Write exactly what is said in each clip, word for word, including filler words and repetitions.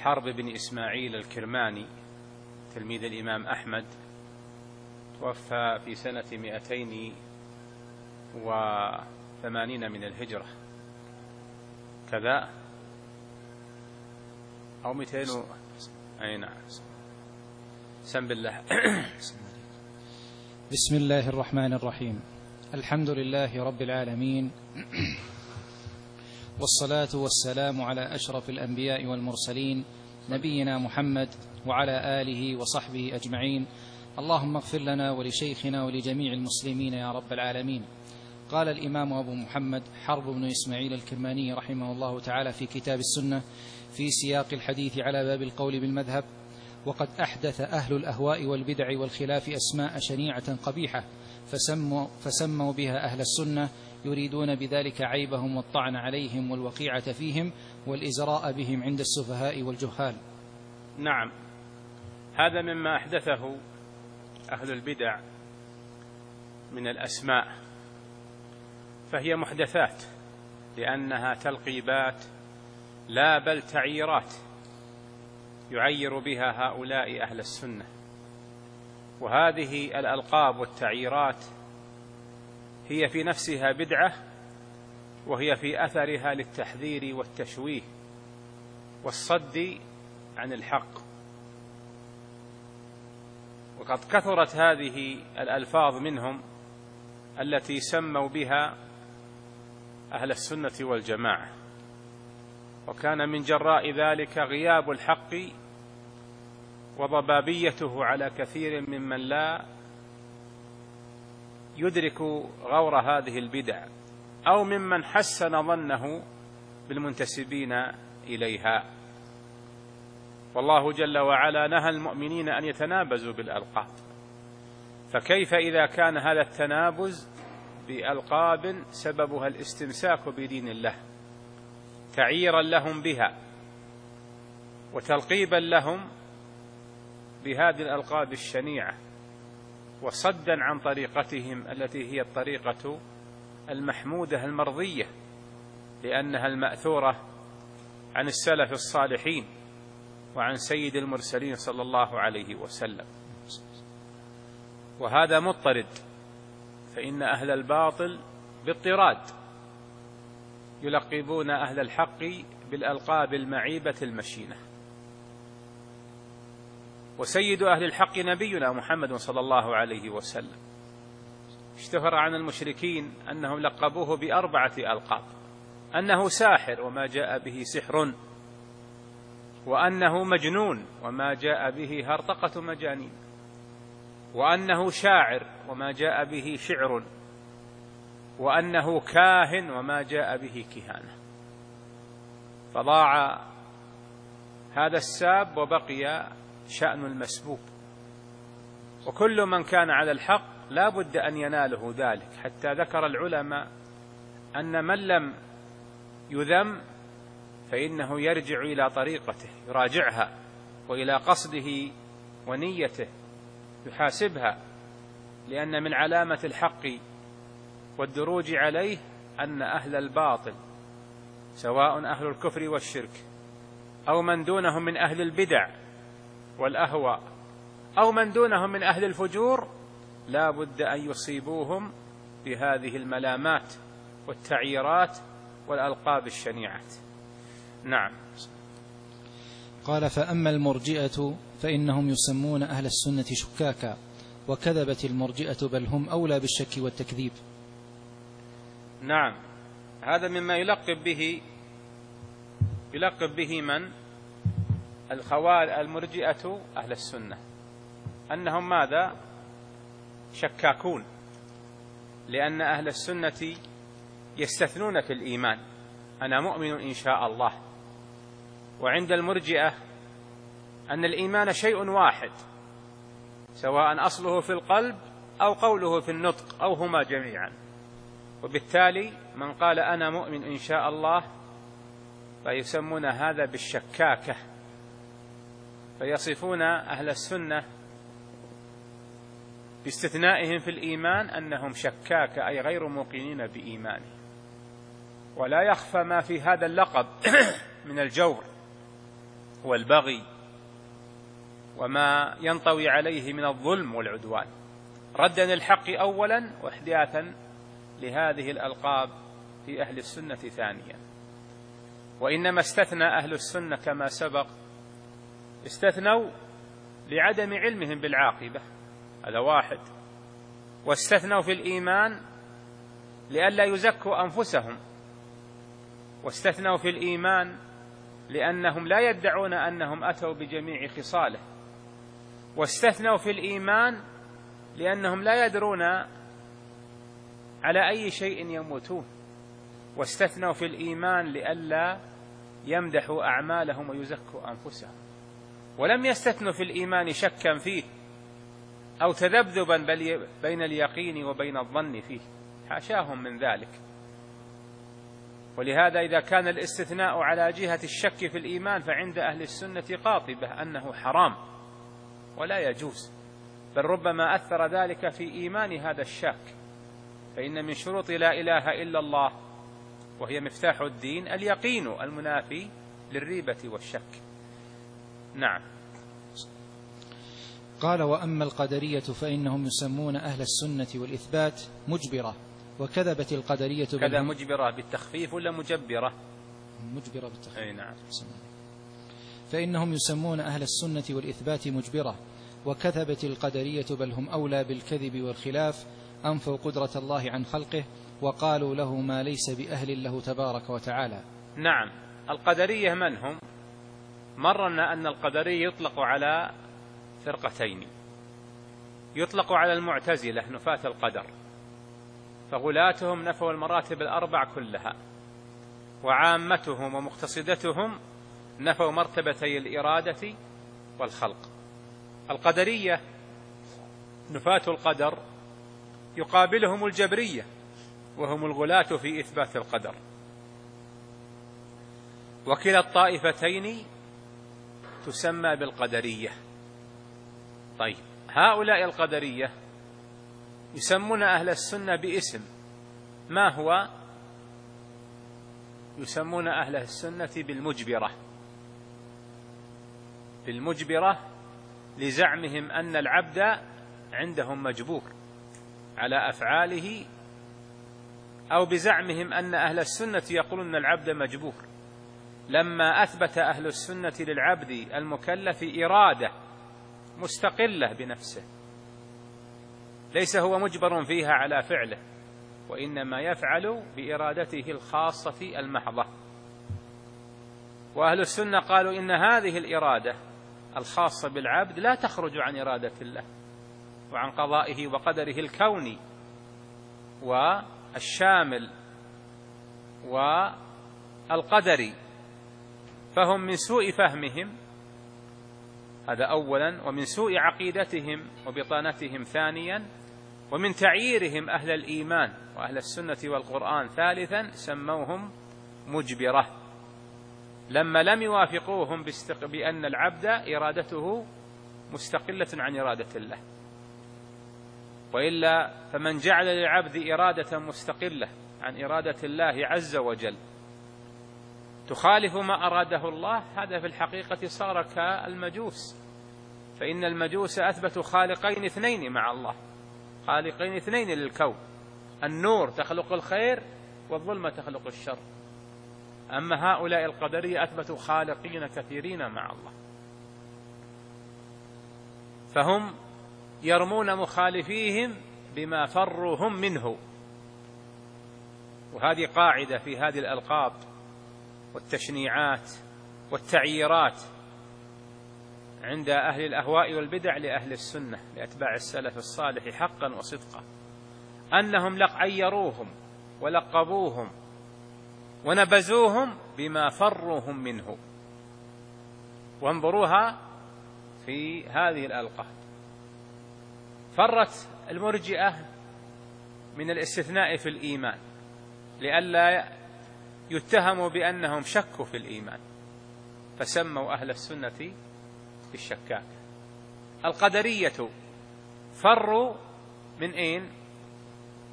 حرب بن إسماعيل الكرماني تلميذ الإمام أحمد، توفى في سنة مئتين وثمانين من الهجرة كذا أو مئتين و... أي نعم. سم بالله. بسم الله الرحمن الرحيم. الحمد لله رب العالمين، والصلاة والسلام على أشرف الأنبياء والمرسلين نبينا محمد وعلى آله وصحبه أجمعين. اللهم اغفر لنا ولشيخنا ولجميع المسلمين يا رب العالمين. قال الإمام أبو محمد حرب بن إسماعيل الكرماني رحمه الله تعالى في كتاب السنة في سياق الحديث على باب القول بالمذهب: وقد أحدث أهل الأهواء والبدع والخلاف أسماء شنيعة قبيحة فسموا, فسموا بها أهل السنة، يريدون بذلك عيبهم والطعن عليهم والوقيعة فيهم والإزراء بهم عند السفهاء والجهال. نعم، هذا مما أحدثه أهل البدع من الأسماء، فهي محدثات لأنها تلقيبات لا بل تعييرات يعير بها هؤلاء أهل السنة. وهذه الألقاب والتعييرات هي في نفسها بدعة، وهي في أثرها للتحذير والتشويه والصد عن الحق. وقد كثرت هذه الألفاظ منهم التي سموا بها أهل السنة والجماعة، وكان من جراء ذلك غياب الحق وضبابيته على كثير ممن لا يدرك غور هذه البدع أو ممن حسن ظنه بالمنتسبين إليها. والله جل وعلا نهى المؤمنين أن يتنابزوا بالألقاب، فكيف إذا كان هذا التنابز بألقاب سببها الاستمساك بدين الله تعييرا لهم بها وتلقيبا لهم بهذه الألقاب الشنيعة وصدا عن طريقتهم التي هي الطريقة المحمودة المرضية، لأنها المأثورة عن السلف الصالحين وعن سيد المرسلين صلى الله عليه وسلم. وهذا مضطرد، فإن أهل الباطل باضطراد يلقبون أهل الحق بالألقاب المعيبة المشينة. وسيد أهل الحق نبينا محمد صلى الله عليه وسلم اشتهر عن المشركين أنهم لقبوه بأربعة ألقاب: أنه ساحر وما جاء به سحر، وأنه مجنون وما جاء به هرطقة مجانين، وأنه شاعر وما جاء به شعر، وأنه كاهن وما جاء به كهانة. فضاع هذا الساب وبقي شأن المسبوب، وكل من كان على الحق لا بد أن يناله ذلك، حتى ذكر العلماء أن من لم يذم فإنه يرجع إلى طريقته يراجعها، وإلى قصده ونيته يحاسبها، لأن من علامة الحق والدروج عليه أن أهل الباطل سواء أهل الكفر والشرك أو من دونهم من أهل البدع والأهواء أو من دونهم من أهل الفجور لا بد أن يصيبوهم بهذه الملامات والتعييرات والألقاب الشنيعات. نعم. قال: فأما المرجئة فإنهم يسمون أهل السنة شكاكا، وكذبت المرجئة بل هم أولى بالشك والتكذيب. نعم، هذا مما يلقب به يلقب به من الخوارج المرجئة أهل السنة، أنهم ماذا؟ شكاكون، لأن أهل السنة يستثنون في الإيمان: أنا مؤمن إن شاء الله. وعند المرجئة أن الإيمان شيء واحد، سواء أصله في القلب أو قوله في النطق أو هما جميعا. وبالتالي من قال أنا مؤمن إن شاء الله فيسمون هذا بالشكاكة، فيصفون أهل السنة باستثنائهم في الإيمان أنهم شكاكة، أي غير موقنين بإيمانه. ولا يخفى ما في هذا اللقب من الجور، والبغي وما ينطوي عليه من الظلم والعدوان، ردا للحق أولا وإحداثا لهذه الألقاب في أهل السنة ثانيا. وإنما استثنى أهل السنة كما سبق، استثنوا لعدم علمهم بالعاقبة، هذا واحد، واستثنوا في الإيمان لئلا يزكوا أنفسهم، واستثنوا في الإيمان لأنهم لا يدعون أنهم أتوا بجميع خصاله، واستثنوا في الإيمان لأنهم لا يدرون على أي شيء يموتون، واستثنوا في الإيمان لئلا يمدحوا أعمالهم ويزكوا أنفسهم. ولم يستثنوا في الإيمان شكا فيه أو تذبذبا بين اليقين وبين الظن فيه، حاشاهم من ذلك. ولهذا إذا كان الاستثناء على جهة الشك في الإيمان فعند أهل السنة قاطبة أنه حرام ولا يجوز، بل ربما أثر ذلك في إيمان هذا الشاك، فإن من شروط لا إله إلا الله وهي مفتاح الدين اليقين المنافي للريبة والشك. نعم. قال: وأما القدرية فإنهم يسمون أهل السنة والإثبات مجبرة، وكذبت القدرية كذا مجبرة بالتخفيف ولا مجبرة؟ مجبرة بالتخفيف. أي نعم. فإنهم يسمون أهل السنة والإثبات مجبرة، وكذبت القدرية بل هم أولى بالكذب والخلاف، أنفوا قدرة الله عن خلقه وقالوا له ما ليس بأهل له تبارك وتعالى. نعم. القدرية من هم؟ مرنا أن القدرية يطلق على فرقتين، يطلق على المعتزلة نفاة القدر، فغلاتهم نفوا المراتب الأربع كلها، وعامتهم ومقتصدتهم نفوا مرتبتي الإرادة والخلق. القدرية نفاة القدر يقابلهم الجبرية وهم الغلاة في إثبات القدر، وكلا الطائفتين تسمى بالقدرية. طيب، هؤلاء القدرية يسمون أهل السنة باسم، ما هو؟ يسمون أهل السنة بالمجبرة، بالمجبرة لزعمهم أن العبد عندهم مجبور على أفعاله، أو بزعمهم أن أهل السنة يقولون أن العبد مجبور، لما أثبت أهل السنة للعبد المكلف إرادة مستقلة بنفسه، ليس هو مجبر فيها على فعله، وإنما يفعل بإرادته الخاصة المحضة. وأهل السنة قالوا إن هذه الإرادة الخاصة بالعبد لا تخرج عن إرادة الله وعن قضائه وقدره الكوني والشامل والقدري، فهم من سوء فهمهم هذا أولا، ومن سوء عقيدتهم وبطانتهم ثانيا، ومن تعييرهم أهل الإيمان وأهل السنة والقرآن ثالثا، سموهم مجبرة لما لم يوافقوهم بأن العبد إرادته مستقلة عن إرادة الله. وإلا فمن جعل للعبد إرادة مستقلة عن إرادة الله عز وجل تخالف ما أراده الله، هذا في الحقيقة صار كالمجوس، فإن المجوس أثبتوا خالقين اثنين مع الله، خالقين اثنين للكون، النور تخلق الخير والظلمة تخلق الشر. أما هؤلاء القدرية أثبتوا خالقين كثيرين مع الله، فهم يرمون مخالفيهم بما فروا هم منه. وهذه قاعدة في هذه الألقاب والتشنيعات والتعييرات عند أهل الأهواء والبدع لأهل السنة لأتباع السلف الصالح حقا وصدقا، أنهم عيروهم ولقبوهم ونبذوهم بما فروهم منه. وانظروها في هذه الألقاب. فرت المرجئة من الاستثناء في الإيمان لئلا يتهموا بأنهم شكوا في الإيمان، فسموا أهل السنة بالشكاك. القدرية فروا من أين؟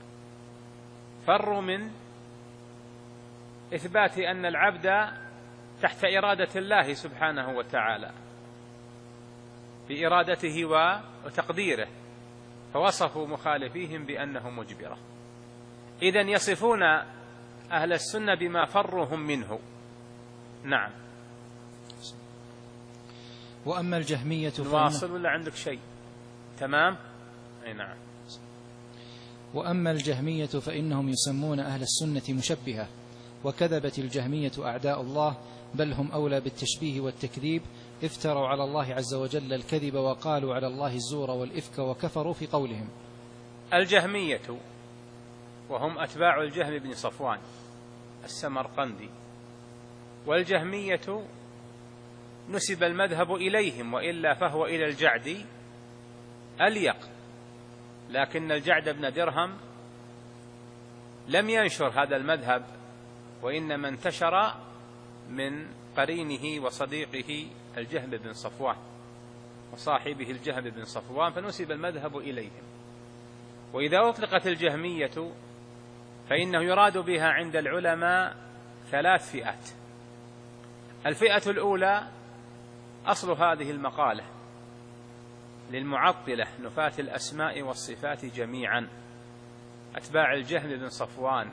فروا من إثبات أن العبد تحت إرادة الله سبحانه وتعالى بإرادته وتقديره، فوصفوا مخالفيهم بأنه مجبرة. إذن يصفون أهل السنة بما فرهم منه. نعم. وأما الجهمية نواصل ولا عندك شيء؟ تمام. أي نعم. وأما الجهمية فإنهم يسمون أهل السنة مشبهة، وكذبت الجهمية أعداء الله، بل هم أولى بالتشبيه والتكذيب، افتروا على الله عز وجل الكذب وقالوا على الله الزور والإفك وكفروا في قولهم. الجهمية وهم أتباع الجهم بن صفوان السمرقندي، والجهمية نسب المذهب إليهم، وإلا فهو إلى الجعد أليق، لكن الجعد بن درهم لم ينشر هذا المذهب، وإنما انتشر من قرينه وصديقه الجهم بن صفوان وصاحبه الجهم بن صفوان، فنسب المذهب إليهم. وإذا أطلقت الجهمية فإنه يراد بها عند العلماء ثلاث فئات. الفئة الأولى أصل هذه المقالة للمعطلة نفاة الأسماء والصفات جميعا، أتباع الجهم بن صفوان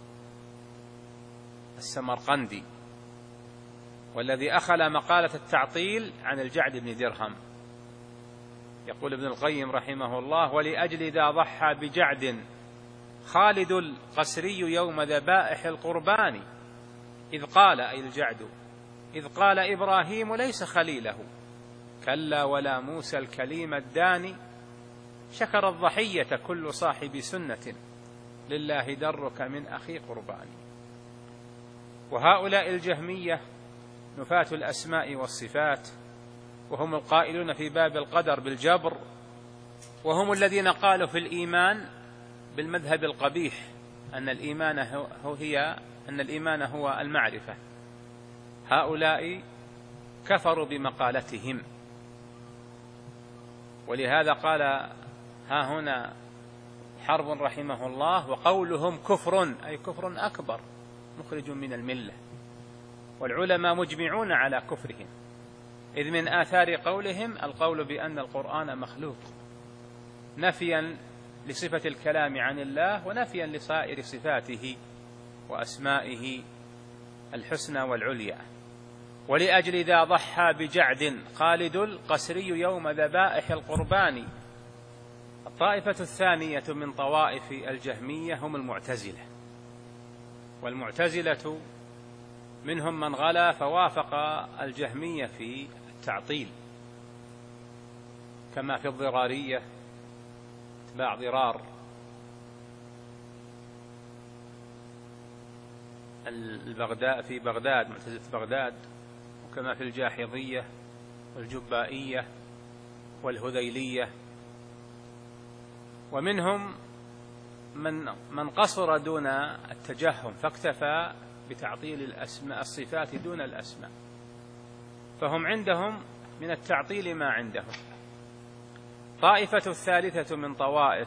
السمرقندي، والذي أخل مقالة التعطيل عن الجعد بن درهم. يقول ابن القيم رحمه الله: ولأجل ذا ضحى بجعد خالد القسري يوم ذبائح القربان، إذ قال أي الجعد إذ قال إبراهيم ليس خليله، كلا ولا موسى الكليم الداني، شكر الضحية كل صاحب سنة، لله درك من أخي قربان. وهؤلاء الجهمية نفاة الأسماء والصفات، وهم القائلون في باب القدر بالجبر، وهم الذين قالوا في الإيمان بالمذهب القبيح أن الإيمان هو هي أن الإيمان هو المعرفة. هؤلاء كفروا بمقالتهم، ولهذا قال ها هنا حرب رحمه الله: وقولهم كفر، أي كفر أكبر مخرج من الملة. والعلماء مجمعون على كفرهم، إذ من آثار قولهم القول بأن القرآن مخلوق، نفيا لصفة الكلام عن الله ونفيا لسائر صفاته وأسمائه الحسنى والعليا. ولأجل ذا ضحى بجعد خالد القسري يوم ذبائح القربان. الطائفة الثانية من طوائف الجهمية هم المعتزلة، والمعتزلة منهم من غلا فوافق الجهمية في التعطيل، كما في الضرارية اتباع ضرار البغداد في بغداد معتزلة بغداد، وكما في الجاحظية والجبائية والهذيلية. ومنهم من من قصر دون التجهم فاكتفى بتعطيل الأسماء الصفات دون الأسماء، فهم عندهم من التعطيل ما عندهم. طائفة الثالثة من طوائف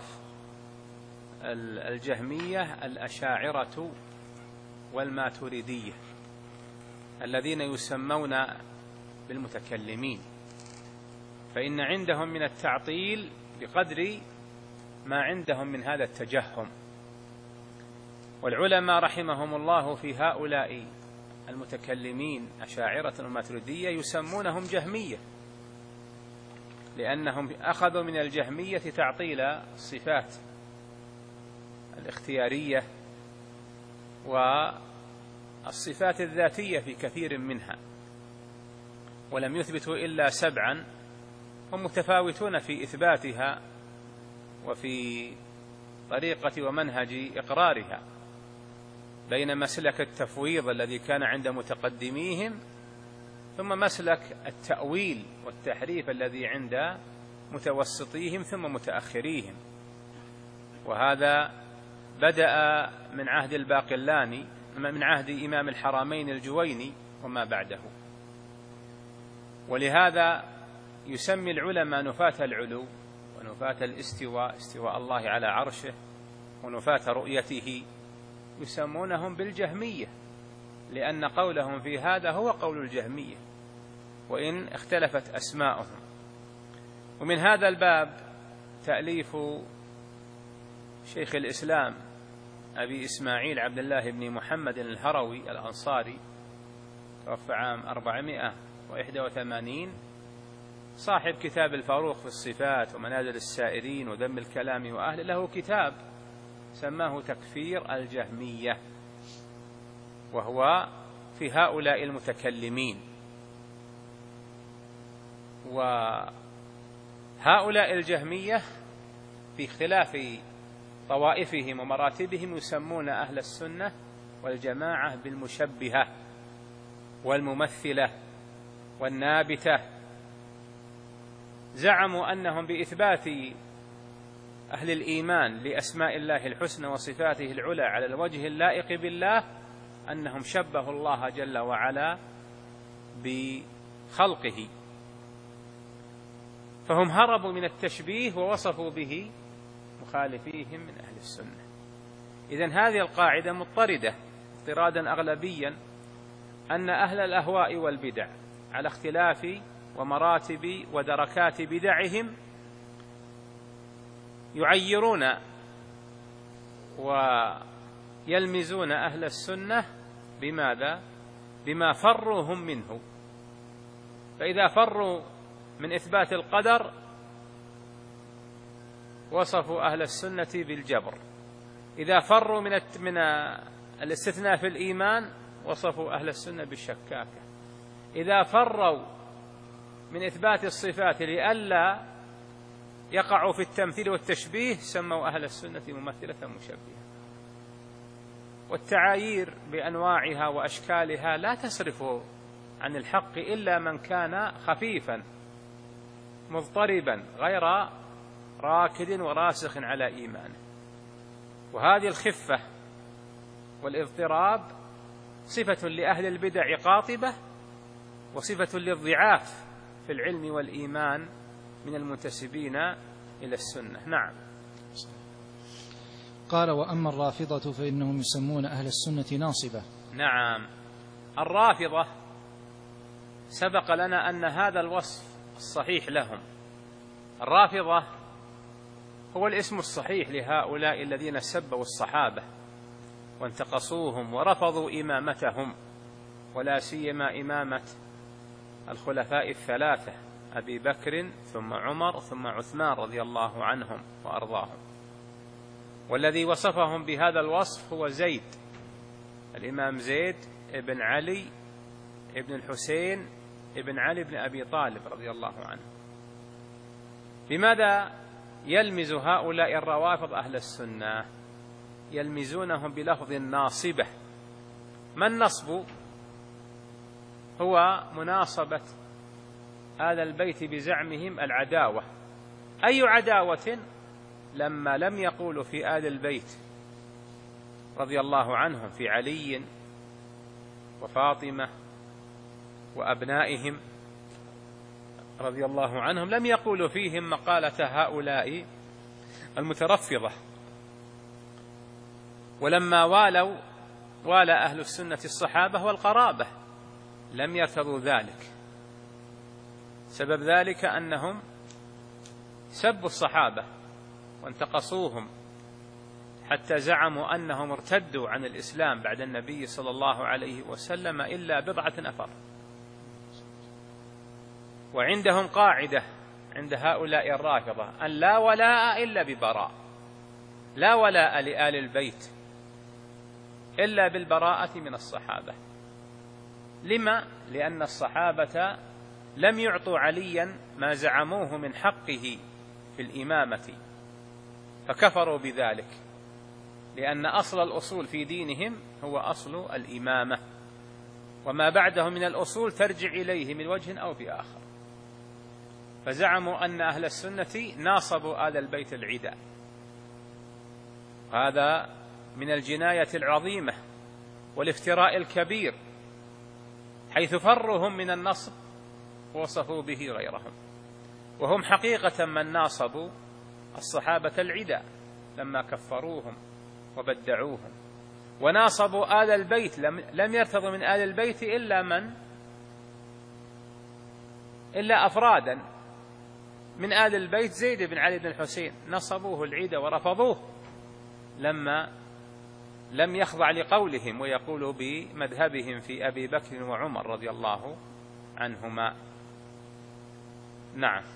الجهمية الأشاعرة والماتريدية، الذين يسمون بالمتكلمين، فإن عندهم من التعطيل بقدر ما عندهم من هذا التجهم. والعلماء رحمهم الله في هؤلاء المتكلمين أشاعرة وماتريدية يسمونهم جهمية، لأنهم أخذوا من الجهمية تعطيل الصفات الاختيارية والصفات الذاتية في كثير منها، ولم يثبتوا إلا سبعا، هم متفاوتون في إثباتها وفي طريقة ومنهج إقرارها، بين مسلك التفويض الذي كان عند متقدميهم، ثم مسلك التأويل والتحريف الذي عند متوسطيهم ثم متأخريهم. وهذا بدأ من عهد الباقلاني، من عهد إمام الحرمين الجويني وما بعده. ولهذا يسمي العلماء نفاة العلو ونفاة الاستواء، استواء الله على عرشه، ونفاة رؤيته، يسمونهم بالجهمية، لأن قولهم في هذا هو قول الجهمية وإن اختلفت أسماؤهم. ومن هذا الباب تأليف شيخ الإسلام أبي إسماعيل عبد الله بن محمد الهروي الأنصاري، توفى عام أربعمائة وواحد وثمانين، صاحب كتاب الفاروق في الصفات ومنازل السائرين وذم الكلام وأهله، له كتاب سماه تكفير الجهمية، وهو في هؤلاء المتكلمين. وهؤلاء الجهمية في اختلاف طوائفهم ومراتبهم يسمون أهل السنة والجماعة بالمشبهة والممثلة والنابتة. زعموا أنهم بإثبات أهل الإيمان لأسماء الله الحسنى وصفاته العلى على الوجه اللائق بالله أنهم شبهوا الله جل وعلا بخلقه، فهم هربوا من التشبيه ووصفوا به مخالفيهم من أهل السنة. إذن هذه القاعدة مضطردة اضطرادا أغلبيا، أن أهل الأهواء والبدع على اختلاف ومراتب ودركات بدعهم يعيرون ويلمزون أهل السنة بماذا؟ بما فروا هم منه. فإذا فروا من إثبات القدر وصفوا أهل السنة بالجبر، إذا فروا من من الاستثناء في الإيمان وصفوا أهل السنة بالشكاكة، إذا فروا من إثبات الصفات لئلا يقعوا في التمثيل والتشبيه سموا أهل السنة ممثلة مشبهة. والتعايير بأنواعها وأشكالها لا تصرف عن الحق إلا من كان خفيفا مضطربا غير راكد وراسخ على إيمانه. وهذه الخفة والاضطراب صفة لأهل البدع قاطبة، وصفة للضعاف في العلم والإيمان من المنتسبين إلى السنة. نعم. قال: وأما الرافضة فإنهم يسمون أهل السنة ناصبة. نعم، الرافضة سبق لنا أن هذا الوصف الصحيح لهم. الرافضة هو الاسم الصحيح لهؤلاء الذين سبوا الصحابة وانتقصوهم ورفضوا إمامتهم، ولا سيما إمامة الخلفاء الثلاثة أبي بكر ثم عمر ثم عثمان رضي الله عنهم وأرضاهم. والذي وصفهم بهذا الوصف هو زيد، الإمام زيد ابن علي ابن الحسين ابن علي بن أبي طالب رضي الله عنه. لماذا يلمز هؤلاء الروافض أهل السنة؟ يلمزونهم بلفظ ناصبة. ما النصب؟ هو مناصبة هذا البيت بزعمهم العداوة. أي عداوة؟ لما لم يقولوا في آل البيت رضي الله عنهم، في علي وفاطمة وأبنائهم رضي الله عنهم، لم يقولوا فيهم مقالة هؤلاء المترفضة. ولما والوا والى أهل السنة الصحابة والقرابة لم يرتضوا ذلك. سبب ذلك أنهم سبوا الصحابة وانتقصوهم حتى زعموا أنهم ارتدوا عن الإسلام بعد النبي صلى الله عليه وسلم إلا بضعة نفر. وعندهم قاعدة عند هؤلاء الرافضة أن لا ولاء إلا ببراء، لا ولاء لآل البيت إلا بالبراءة من الصحابة. لما؟ لأن الصحابة لم يعطوا عليا ما زعموه من حقه في الإمامة فكفروا بذلك، لأن أصل الأصول في دينهم هو أصل الإمامة، وما بعده من الأصول ترجع إليه من وجه أو بآخر. فزعموا أن أهل السنة ناصبوا آل البيت العداء. هذا من الجناية العظيمة والافتراء الكبير، حيث فرهم من النصب ووصفوا به غيرهم، وهم حقيقة من ناصبوا الصحابة العداء لما كفروهم وبدعوهم وناصبوا آل البيت، لم يرتضوا من آل البيت إلا من إلا أفرادا من آل البيت. زيد بن علي بن الحسين نصبوه العيد ورفضوه لما لم يخضع لقولهم ويقولوا بمذهبهم في أبي بكر وعمر رضي الله عنهما. نعم.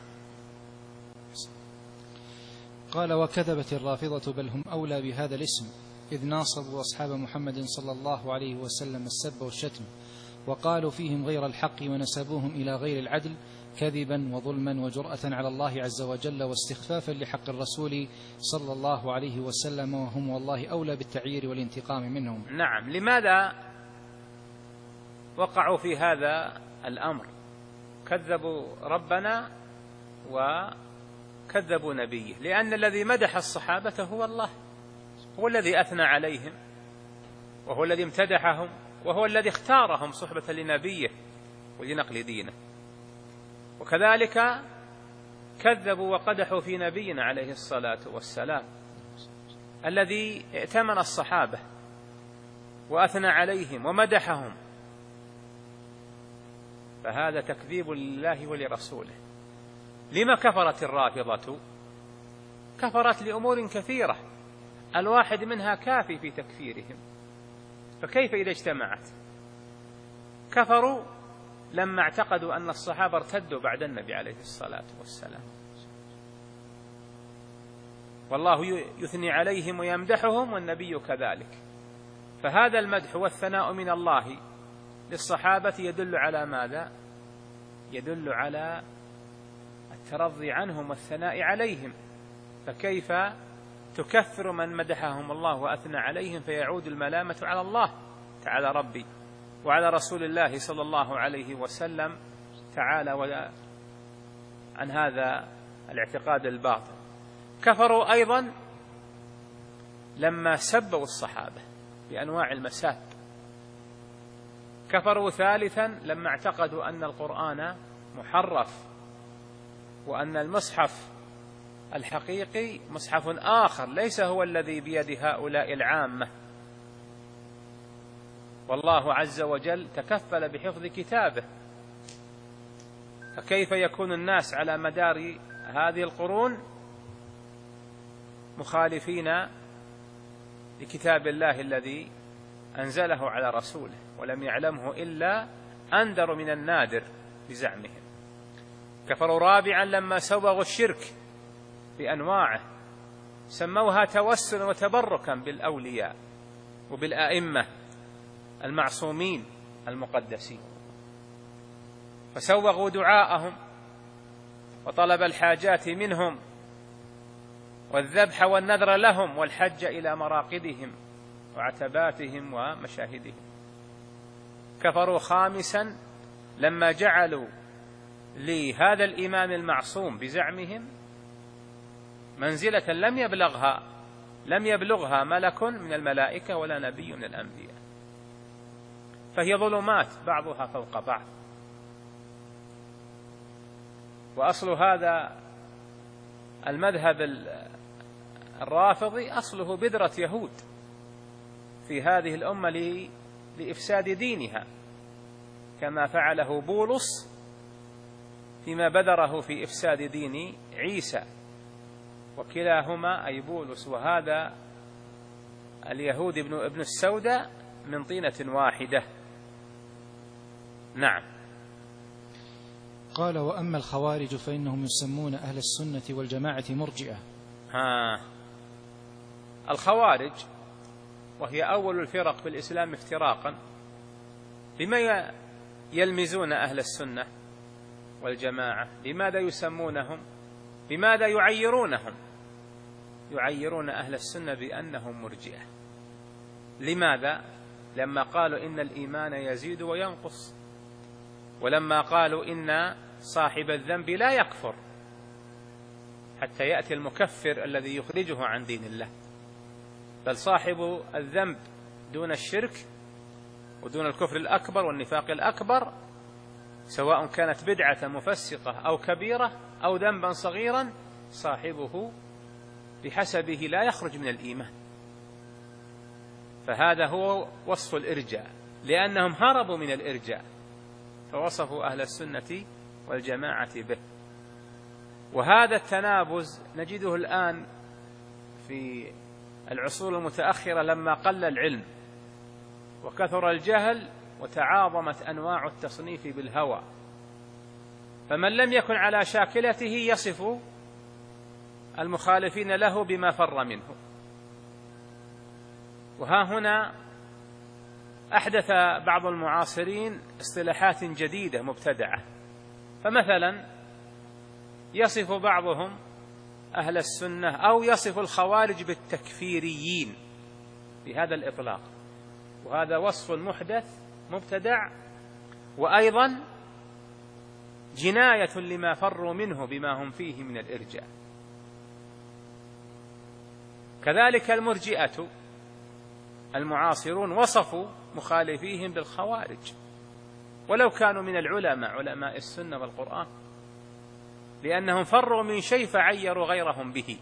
قال: وكذبت الرافضة بل هم أولى بهذا الاسم، إذ ناصبوا أصحاب محمد صلى الله عليه وسلم السب والشتم، وقالوا فيهم غير الحق، ونسبوهم إلى غير العدل كذبا وظلما وجرأة على الله عز وجل، واستخفافا لحق الرسول صلى الله عليه وسلم، وهم والله أولى بالتعيير والانتقام منهم. نعم. لماذا وقعوا في هذا الأمر؟ كذبوا ربنا وكذبوا نبيه، لأن الذي مدح الصحابة هو الله، هو الذي أثنى عليهم، وهو الذي امتدحهم، وهو الذي اختارهم صحبة لنبيه ولنقل دينه. وكذلك كذبوا وقدحوا في نبينا عليه الصلاة والسلام الذي ائتمن الصحابة وأثنى عليهم ومدحهم، فهذا تكذيب لله ولرسوله. لما كفرت الرافضة؟ كفرت لأمور كثيرة، الواحد منها كافي في تكفيرهم، فكيف إذا اجتمعت؟ كفروا لما اعتقدوا أن الصحابة ارتدوا بعد النبي عليه الصلاة والسلام، والله يثني عليهم ويمدحهم والنبي كذلك. فهذا المدح والثناء من الله للصحابة يدل على ماذا؟ يدل على الترضي عنهم والثناء عليهم، فكيف تكفر من مدحهم الله وأثنى عليهم فيعود الملامة على الله تعالى ربي وعلى رسول الله صلى الله عليه وسلم تعالى عن هذا الاعتقاد الباطل. كفروا أيضا لما سبوا الصحابة بأنواع المساب. كفروا ثالثا لما اعتقدوا أن القرآن محرف، وأن المصحف الحقيقي مصحف آخر ليس هو الذي بيد هؤلاء العامة، والله عز وجل تكفل بحفظ كتابه، فكيف يكون الناس على مدار هذه القرون مخالفين لكتاب الله الذي أنزله على رسوله ولم يعلمه إلا أندر من النادر بزعمهم. كفروا رابعا لما سوغوا الشرك بأنواعه، سموها توسلا وتبركا بالأولياء وبالآئمة المعصومين المقدسين، فسوغوا دعاءهم وطلب الحاجات منهم والذبح والنذر لهم والحج إلى مراقدهم وعتباتهم ومشاهدهم. كفروا خامسا لما جعلوا لهذا الإمام المعصوم بزعمهم منزلة لم يبلغها لم يبلغها ملك من الملائكة ولا نبي من الأنبياء، فهي ظلمات بعضها فوق بعض. وأصل هذا المذهب الرافضي أصله بذرة يهود في هذه الأمة لإفساد دينها، كما فعله بولس فيما بذره في إفساد دين عيسى، وكلاهما أي بولس وهذا اليهود ابن ابن السوداء من طينة واحدة. نعم. قال: وأما الخوارج فإنهم يسمون أهل السنة والجماعة مرجئة. ها الخوارج وهي أول الفرق في الإسلام افتراقا، بما يلمزون أهل السنة والجماعة؟ لماذا يسمونهم؟ بماذا يعيرونهم؟ يعيرون أهل السنة بأنهم مرجئة. لماذا؟ لما قالوا إن الإيمان يزيد وينقص، ولما قالوا إن صاحب الذنب لا يكفر حتى يأتي المكفر الذي يخرجه عن دين الله، بل صاحب الذنب دون الشرك ودون الكفر الأكبر والنفاق الأكبر، سواء كانت بدعة مفسقة أو كبيرة أو ذنبا صغيرا، صاحبه بحسبه لا يخرج من الإيمان. فهذا هو وصف الإرجاء، لأنهم هربوا من الإرجاء فوصفوا أهل السنة والجماعة به. وهذا التنابز نجده الآن في العصور المتأخرة لما قل العلم وكثر الجهل وتعاظمت أنواع التصنيف بالهوى، فمن لم يكن على شاكلته يصف المخالفين له بما فر منه. وها هنا أحدث بعض المعاصرين اصطلاحات جديدة مبتدعة، فمثلا يصف بعضهم أهل السنة أو يصف الخوارج بالتكفيريين بهذا الإطلاق، وهذا وصف محدث مبتدع، وأيضا جناية لما فروا منه بما هم فيه من الإرجاء. كذلك المرجئة المعاصرون وصفوا مخالفيهم بالخوارج ولو كانوا من العلماء علماء السنة والقرآن، لأنهم فروا من شيء فعيروا غيرهم به.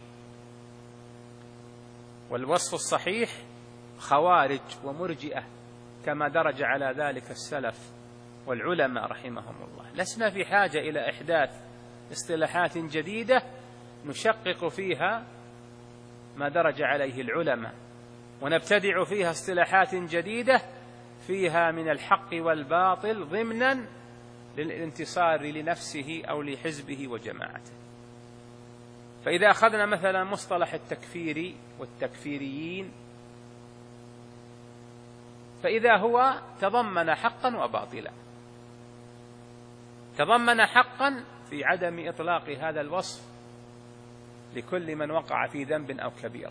والوصف الصحيح خوارج ومرجئة كما درج على ذلك السلف والعلماء رحمهم الله. لسنا في حاجة إلى إحداث اصطلاحات جديدة نشقق فيها ما درج عليه العلماء ونبتدع فيها اصطلاحات جديدة فيها من الحق والباطل ضمنا للانتصار لنفسه أو لحزبه وجماعته. فإذا أخذنا مثلا مصطلح التكفير والتكفيريين، فإذا هو تضمن حقا وباطلا، تضمن حقا في عدم إطلاق هذا الوصف لكل من وقع في ذنب أو كبيرة،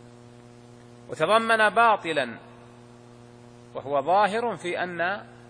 وتضمن باطلا وهو ظاهر في أن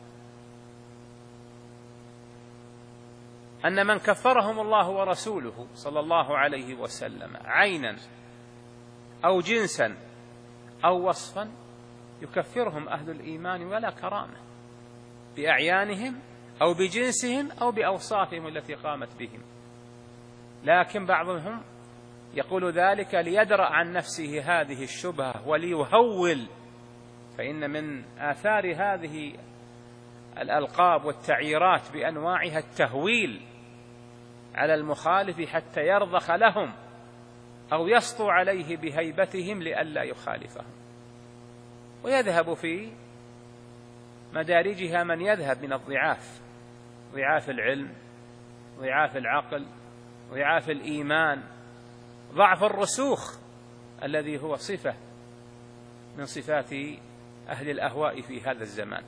أن من كفرهم الله ورسوله صلى الله عليه وسلم عينا أو جنسا أو وصفا يكفرهم أهل الإيمان ولا كرامة بأعيانهم أو بجنسهم أو بأوصافهم التي قامت بهم. لكن بعضهم يقول ذلك ليدرأ عن نفسه هذه الشبهة وليهول، فإن من آثار هذه الألقاب والتعييرات بأنواعها التهويل على المخالف حتى يرضخ لهم أو يسطو عليه بهيبتهم لئلا يخالفهم. ويذهب في مدارجها من يذهب من الضعاف، ضعاف العلم، ضعاف العقل، ضعاف الإيمان، ضعف الرسوخ الذي هو صفة من صفات أهل الأهواء في هذا الزمان.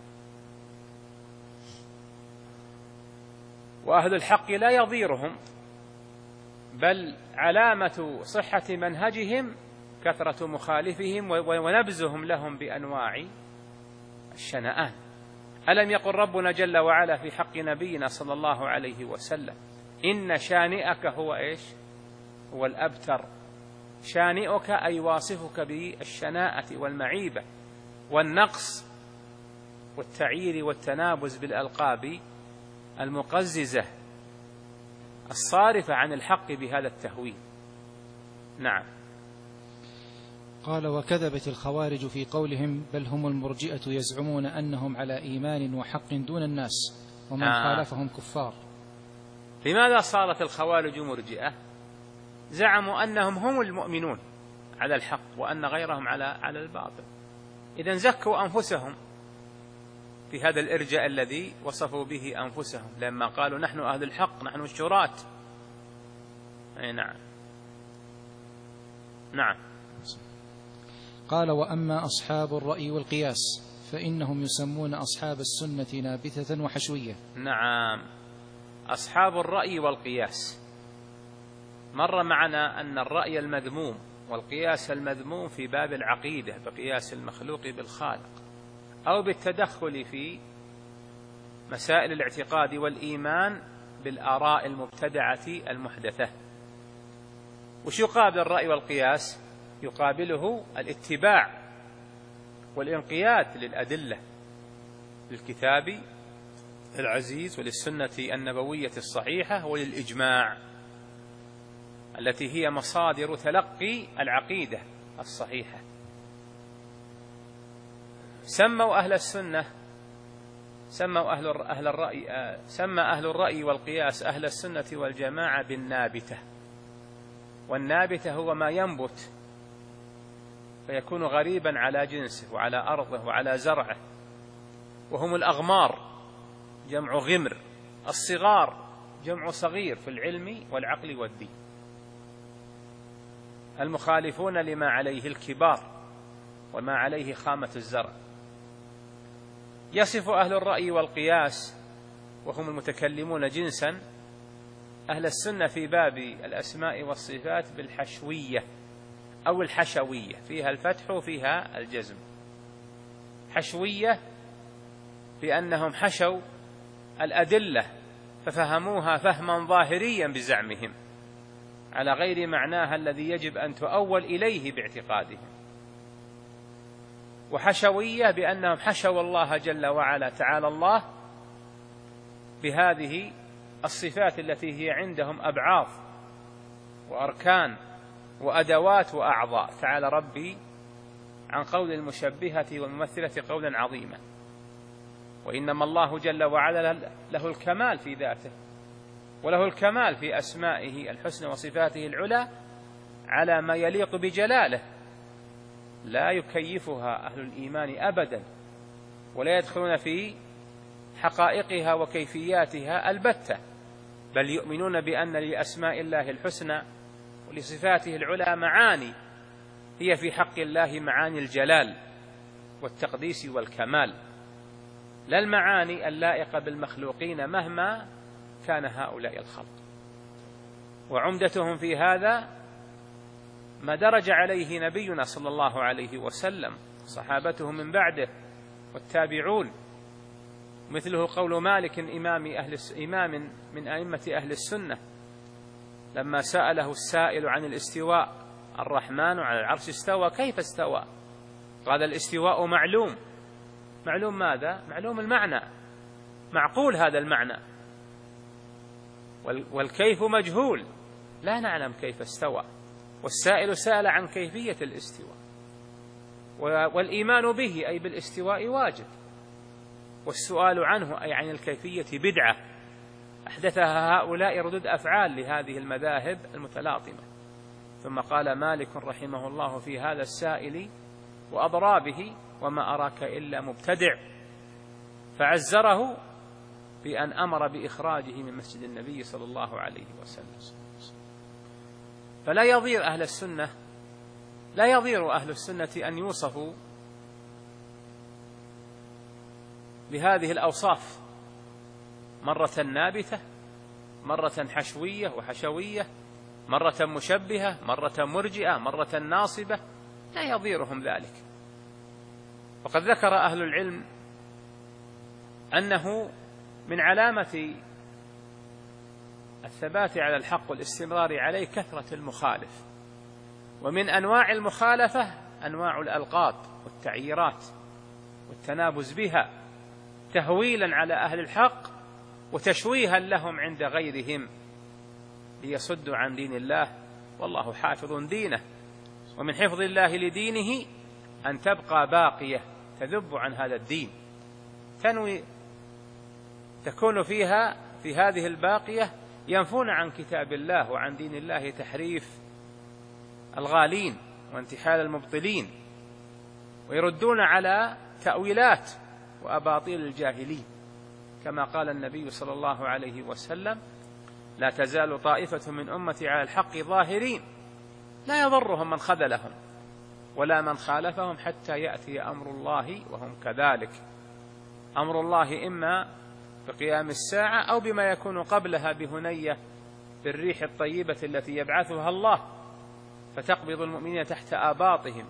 وأهل الحق لا يضيرهم، بل علامة صحة منهجهم كثرة مخالفهم ونبذهم لهم بأنواع الشنآن. ألم يقل ربنا جل وعلا في حق نبينا صلى الله عليه وسلم إن شانئك هو إيش؟ هو الأبتر. شانئك أي واصفك بالشناءة والمعيبة والنقص والتعيير والتنابز بالألقاب المقززة الصارفة عن الحق بهذا التهويل. نعم. قال: وكذبت الخوارج في قولهم بل هم المرجئة يزعمون أنهم على إيمان وحق دون الناس ومن آه. خالفهم كفار. لماذا صارت الخوارج مرجئة؟ زعموا أنهم هم المؤمنون على الحق وأن غيرهم على على الباطل. إذن زكوا أنفسهم في هذا الإرجاء الذي وصفوا به أنفسهم لما قالوا نحن أهل الحق، نحن الشراة. أي نعم. نعم. قال: وأما أصحاب الرأي والقياس فإنهم يسمون أصحاب السنة نابتة وحشوية. نعم، أصحاب الرأي والقياس. مر معنا أن الرأي المذموم والقياس المذموم في باب العقيدة بقياس المخلوق بالخالق أو بالتدخل في مسائل الاعتقاد والإيمان بالآراء المبتدعة المحدثة. وش يقابل الرأي والقياس؟ يقابله الاتباع والانقياد للأدلة، للكتاب العزيز وللسنة النبوية الصحيحة وللإجماع التي هي مصادر تلقي العقيدة الصحيحة. سموا أهل السنة سموا أهل أهل الرأي سمى أهل الرأي والقياس أهل السنة والجماعة بالنابتة. والنابتة هو ما ينبت فيكون غريبا على جنسه وعلى أرضه وعلى زرعه، وهم الأغمار جمع غمر، الصغار جمع صغير في العلم والعقل والدين، المخالفون لما عليه الكبار وما عليه خامة الزرع. يصف أهل الرأي والقياس وهم المتكلمون جنسا أهل السنة في باب الأسماء والصفات بالحشوية أو الحشوية، فيها الفتح وفيها الجزم. حشوية بأنهم حشوا الأدلة ففهموها فهما ظاهريا بزعمهم على غير معناها الذي يجب أن تؤول إليه باعتقادهم. وحشوية بأنهم حشوا الله جل وعلا تعالى الله بهذه الصفات التي هي عندهم أبعاض وأركان وأدوات وأعضاء، تعالى ربي عن قول المشبهة والممثلة قولا عظيما. وإنما الله جل وعلا له الكمال في ذاته وله الكمال في أسمائه الحسنى وصفاته العلى على ما يليق بجلاله، لا يكيفها أهل الإيمان أبدا ولا يدخلون في حقائقها وكيفياتها البتة، بل يؤمنون بأن لأسماء الله الحسنى ولصفاته العلى معاني هي في حق الله معاني الجلال والتقديس والكمال، لا المعاني اللائقة بالمخلوقين مهما كان هؤلاء الخلق. وعمدتهم في هذا ما درج عليه نبينا صلى الله عليه وسلم صحابته من بعده والتابعون، مثله قول مالك إمام, أهل إمام من أئمة أهل السنة لما سأله السائل عن الاستواء: الرحمن على العرش استوى، كيف استوى؟ قال: الاستواء معلوم. معلوم ماذا؟ معلوم المعنى، معقول هذا المعنى، والكيف مجهول، لا نعلم كيف استوى. والسائل سأل عن كيفية الاستواء، والإيمان به أي بالاستواء واجب، والسؤال عنه أي عن الكيفية بدعة أحدثها هؤلاء ردود أفعال لهذه المذاهب المتلاطمة. ثم قال مالك رحمه الله في هذا السائل وأضرابه: وما أراك إلا مبتدع، فعزره بأن أمر بإخراجه من مسجد النبي صلى الله عليه وسلم. فلا يضير أهل السنة لا يضير أهل السنة أن يوصفوا بهذه الأوصاف، مرة نابتة، مرة حشوية وحشوية، مرة مشبهة، مرة مرجئة، مرة ناصبة، لا يضيرهم ذلك. وقد ذكر أهل العلم أنه من علامة الثبات على الحق والاستمرار عليه كثرة المخالف، ومن أنواع المخالفة أنواع الألقاب والتعييرات والتنابز بها تهويلا على أهل الحق وتشويها لهم عند غيرهم ليصدوا عن دين الله، والله حافظ دينه. ومن حفظ الله لدينه أن تبقى باقية تذب عن هذا الدين، تنوي تكون فيها في هذه الباقية ينفون عن كتاب الله وعن دين الله تحريف الغالين وانتحال المبطلين، ويردون على تأويلات وأباطيل الجاهلين، كما قال النبي صلى الله عليه وسلم: لا تزال طائفة من أمتي على الحق ظاهرين لا يضرهم من خذلهم ولا من خالفهم حتى يأتي أمر الله وهم كذلك. أمر الله إما بقيام الساعة أو بما يكون قبلها بهنية بالريح الطيبة التي يبعثها الله فتقبض المؤمنين تحت آباطهم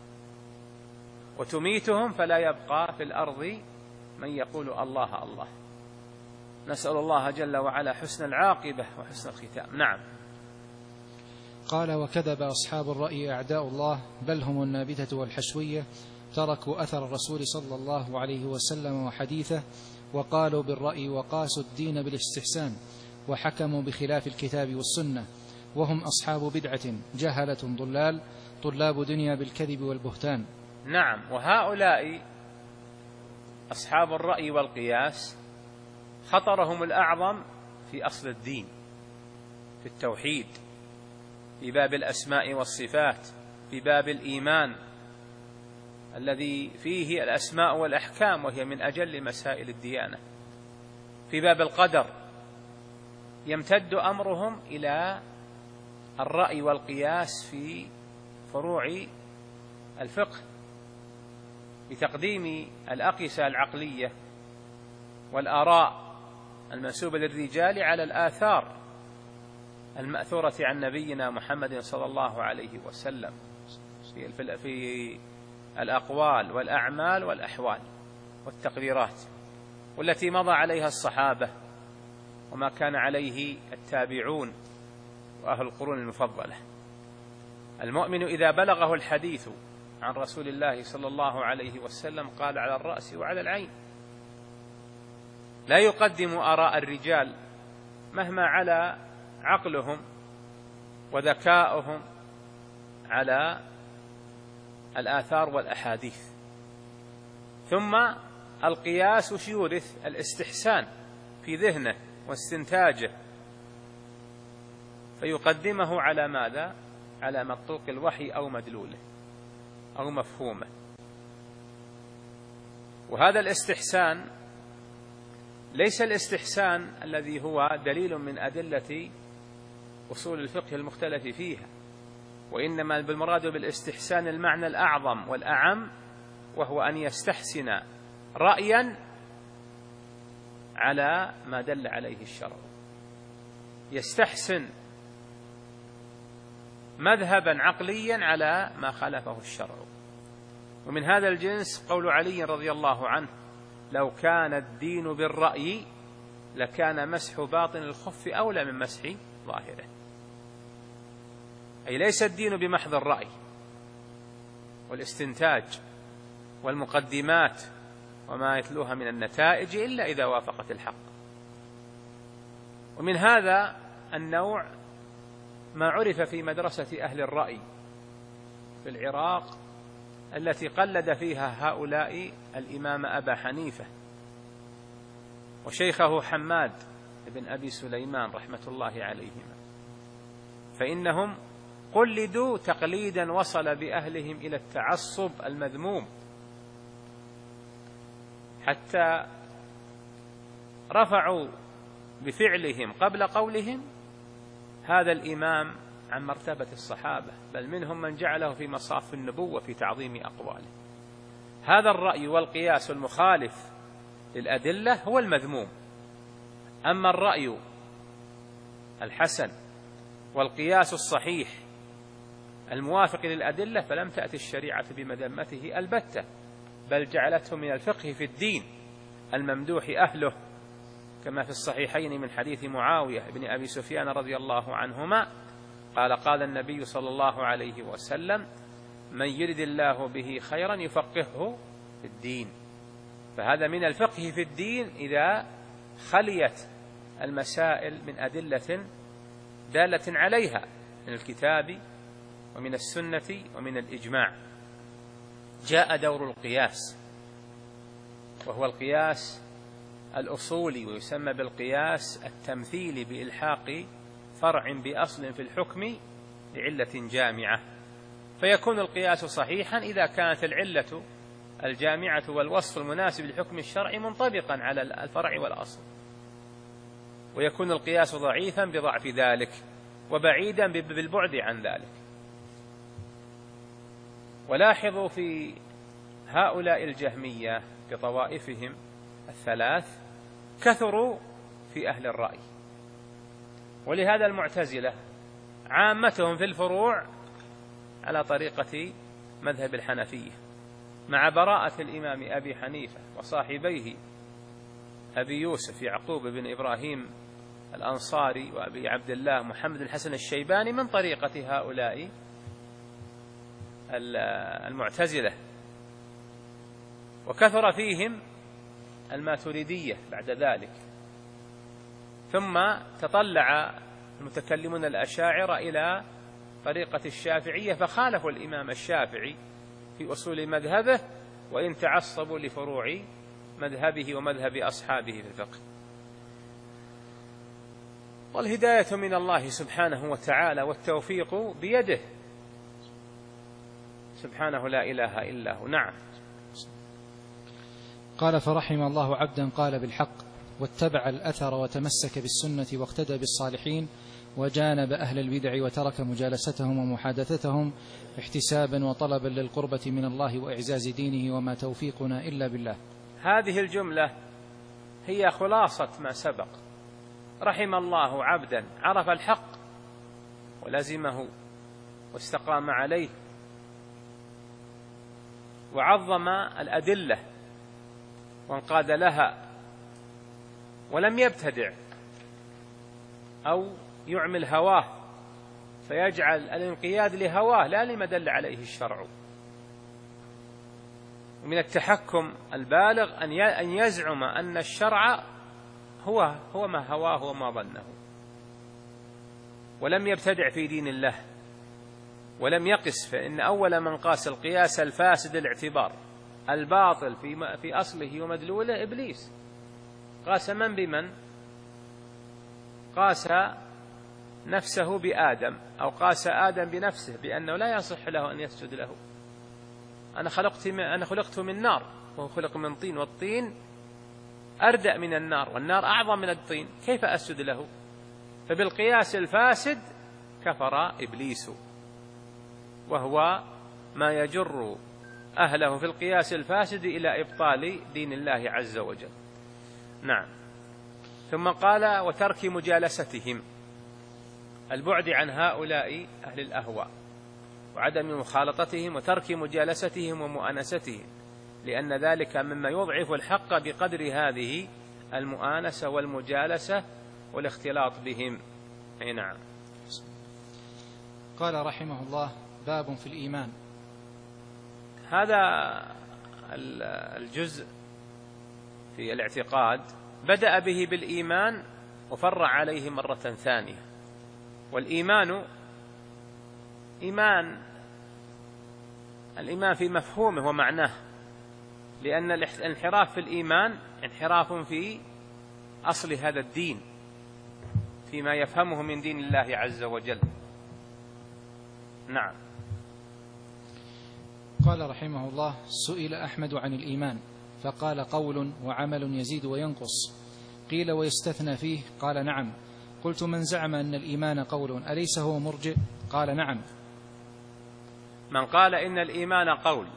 وتميتهم فلا يبقى في الأرض من يقول الله الله. نسأل الله جل وعلا حسن العاقبة وحسن الختام. نعم. قال: وكذب أصحاب الرأي أعداء الله، بل هم النابتة والحشوية، تركوا أثر الرسول صلى الله عليه وسلم وحديثه، وقالوا بالرأي وقاسوا الدين بالاستحسان، وحكموا بخلاف الكتاب والسنة، وهم أصحاب بدعة جهلة ضلال، طلاب دنيا بالكذب والبهتان. نعم. وهؤلاء أصحاب الرأي والقياس خطرهم الأعظم في أصل الدين، في التوحيد، في باب الأسماء والصفات، في باب الإيمان الذي فيه الأسماء والأحكام وهي من أجل مسائل الديانة، في باب القدر يمتد أمرهم إلى الرأي والقياس في فروع الفقه بتقديم الأقيسة العقلية والآراء المنسوبة للرجال على الآثار المأثورة عن نبينا محمد صلى الله عليه وسلم في الأقوال والأعمال والأحوال والتقريرات، والتي مضى عليها الصحابة وما كان عليه التابعون وأهل القرون المفضلة. المؤمن إذا بلغه الحديث عن رسول الله صلى الله عليه وسلم قال على الرأس وعلى العين، لا يقدم آراء الرجال مهما على عقلهم وذكاؤهم على الآثار والأحاديث. ثم القياس وش يورث؟ الاستحسان في ذهنه واستنتاجه، فيقدمه على ماذا؟ على منطوق الوحي أو مدلوله أو مفهومه. وهذا الاستحسان ليس الاستحسان الذي هو دليل من أدلة أصول الفقه المختلف فيها، وإنما بالمراد بالاستحسان المعنى الأعظم والأعم، وهو أن يستحسن رأيا على ما دل عليه الشرع، يستحسن مذهبا عقليا على ما خالفه الشرع. ومن هذا الجنس قول علي رضي الله عنه: لو كان الدين بالرأي لكان مسح باطن الخف أولى من مسح ظاهره. أي ليس الدين بمحض الرأي والاستنتاج والمقدمات وما يتلوها من النتائج إلا إذا وافقت الحق. ومن هذا النوع ما عرف في مدرسة أهل الرأي في العراق التي قلد فيها هؤلاء الإمام أبا حنيفة وشيخه حماد بن أبي سليمان رحمة الله عليهما، فإنهم قلدوا تقليدا وصل بأهلهم إلى التعصب المذموم، حتى رفعوا بفعلهم قبل قولهم هذا الإمام عن مرتبة الصحابة، بل منهم من جعله في مصاف النبوة في تعظيم أقواله. هذا الرأي والقياس المخالف للأدلة هو المذموم، أما الرأي الحسن والقياس الصحيح الموافق للأدلة فلم تأتي الشريعة بمذمته البتة، بل جعلته من الفقه في الدين الممدوح أهله، كما في الصحيحين من حديث معاوية بن أبي سفيان رضي الله عنهما قال: قال النبي صلى الله عليه وسلم: من يرد الله به خيرا يفقهه في الدين. فهذا من الفقه في الدين إذا خليت المسائل من أدلة دالة عليها من الكتاب ومن السنة ومن الإجماع. جاء دور القياس، وهو القياس الأصولي، ويسمى بالقياس التمثيلي بإلحاق فرع بأصل في الحكم لعلة جامعة، فيكون القياس صحيحا إذا كانت العلة الجامعة والوصف المناسب للحكم الشرعي منطبقا على الفرع والأصل، ويكون القياس ضعيفا بضعف ذلك وبعيدا بالبعد عن ذلك. ولاحظوا في هؤلاء الجهمية بطوائفهم الثلاث كثروا في أهل الرأي، ولهذا المعتزلة عامتهم في الفروع على طريقة مذهب الحنفية، مع براءة الإمام أبي حنيفة وصاحبيه أبي يوسف يعقوب بن إبراهيم الأنصاري وأبي عبد الله محمد الحسن الشيباني من طريقة هؤلاء المعتزلة. وكثر فيهم الماتريدية بعد ذلك، ثم تطلع المتكلمون الأشاعرة إلى طريقة الشافعية فخالفوا الإمام الشافعي في أصول مذهبه، وإن تعصبوا لفروع مذهبه ومذهب أصحابه في الفقه. والهداية من الله سبحانه وتعالى والتوفيق بيده سبحانه لا إله إلا هو. نعم. قال فرحم الله عبدا قال بالحق واتبع الأثر وتمسك بالسنة واقتدى بالصالحين وجانب أهل البدع وترك مجالستهم ومحادثتهم احتسابا وطلبا للقربة من الله وإعزاز دينه وما توفيقنا إلا بالله. هذه الجملة هي خلاصة ما سبق. رحم الله عبدا عرف الحق ولزمه واستقام عليه وعظم الأدلة وانقاد لها ولم يبتدع أو يعمل هواه فيجعل الانقياد لهواه لا لما دل عليه الشرع. ومن التحكم البالغ أن يزعم أن الشرع هو هو ما هواه وما ظنه، ولم يبتدع في دين الله ولم يقس. فإن أول من قاس القياس الفاسد الاعتبار الباطل في في أصله ومدلوله إبليس. قاس من بمن؟ قاس نفسه بآدم، أو قاس آدم بنفسه بأنه لا يصح له أن يسجد له. أنا خلقت من أنا خلقت من نار وهو خلق من طين، والطين أردأ من النار والنار أعظم من الطين، كيف أسجد له؟ فبالقياس الفاسد كفر إبليس، وهو ما يجر أهله في القياس الفاسد إلى إبطال دين الله عز وجل. نعم. ثم قال وترك مجالستهم، البعد عن هؤلاء أهل الأهواء وعدم مخالطتهم وترك مجالستهم ومؤانستهم، لأن ذلك مما يضعف الحق بقدر هذه المؤانسة والمجالسة والاختلاط بهم. أي نعم. قال رحمه الله باب في الإيمان. هذا الجزء في الاعتقاد بدأ به بالإيمان وفرع عليه مرة ثانية. والإيمان إيمان الإيمان في مفهومه ومعناه، لأن الانحراف في الإيمان انحراف في أصل هذا الدين فيما يفهمه من دين الله عز وجل. نعم. قال رحمه الله سئل أحمد عن الإيمان فقال قول وعمل يزيد وينقص، قيل ويستثنى فيه؟ قال نعم. قلت من زعم أن الإيمان قول أليس هو مرجئ؟ قال نعم. من قال إن الإيمان قول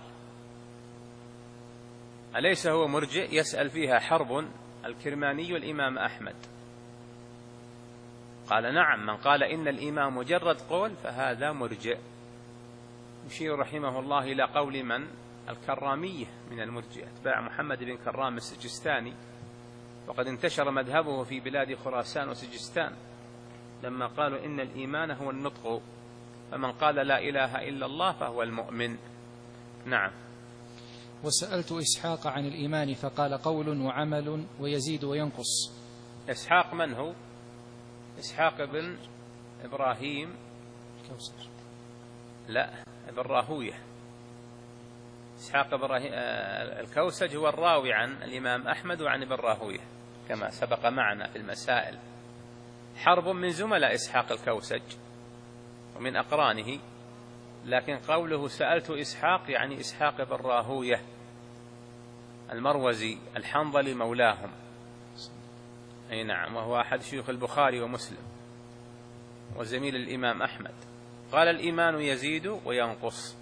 أليس هو مرجئ يسأل فيها حرب الكرماني والإمام أحمد. قال نعم، من قال إن الإيمان مجرد قول فهذا مرجئ. يشير رحمه الله إلى قول من؟ الكرامية من المرجئة، اتباع محمد بن كرام السجستاني، وقد انتشر مذهبه في بلاد خراسان وسجستان لما قالوا إن الإيمان هو النطق، فمن قال لا إله إلا الله فهو المؤمن. نعم. وسألت إسحاق عن الإيمان فقال قول وعمل ويزيد وينقص. إسحاق من هو؟ إسحاق بن إبراهيم الكوسج. لا، ابن راهوية. إسحاق إبراهيم الكوسج هو الراوي عن الإمام أحمد وعن ابن راهوية كما سبق معنا في المسائل. حرب من زملاء إسحاق الكوسج ومن أقرانه، لكن قوله سألت إسحاق يعني إسحاق بن راهوية المروزي الحنظلي مولاهم. أي نعم، وهو أحد شيوخ البخاري ومسلم وزميل الإمام أحمد. قال الإيمان يزيد وينقص،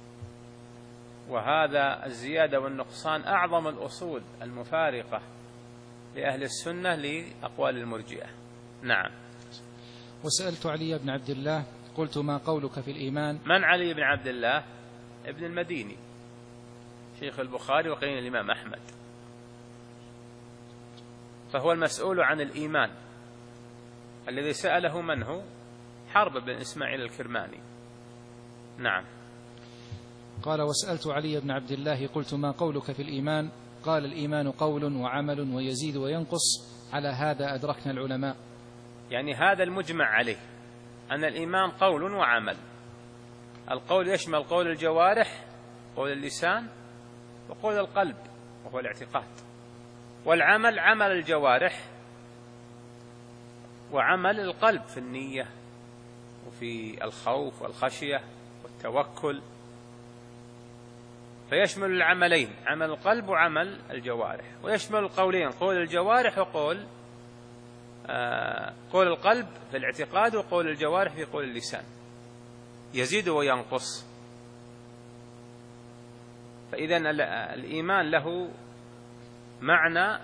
وهذا الزيادة والنقصان أعظم الأصول المفارقة لأهل السنة لأقوال المرجئة. نعم. وسألت علي بن عبد الله قلت ما قولك في الإيمان؟ من علي بن عبد الله؟ ابن المديني شيخ البخاري وقرين الإمام أحمد، فهو المسؤول عن الإيمان. الذي سأله من هو؟ حرب بن إسماعيل الكرماني. نعم. قال وسألت علي بن عبد الله قلت ما قولك في الإيمان؟ قال الإيمان قول وعمل ويزيد وينقص، على هذا أدركنا العلماء. يعني هذا المجمع عليه أن الإيمان قول وعمل. القول يشمل قول الجوارح، قول اللسان، وقول القلب وهو الاعتقاد. والعمل عمل الجوارح وعمل القلب في النية وفي الخوف والخشية والتوكل، فيشمل العملين، عمل القلب وعمل الجوارح، ويشمل القولين، قول الجوارح وقول آه قول القلب في الاعتقاد وقول الجوارح في قول اللسان، يزيد وينقص. فإذا الإيمان له معنى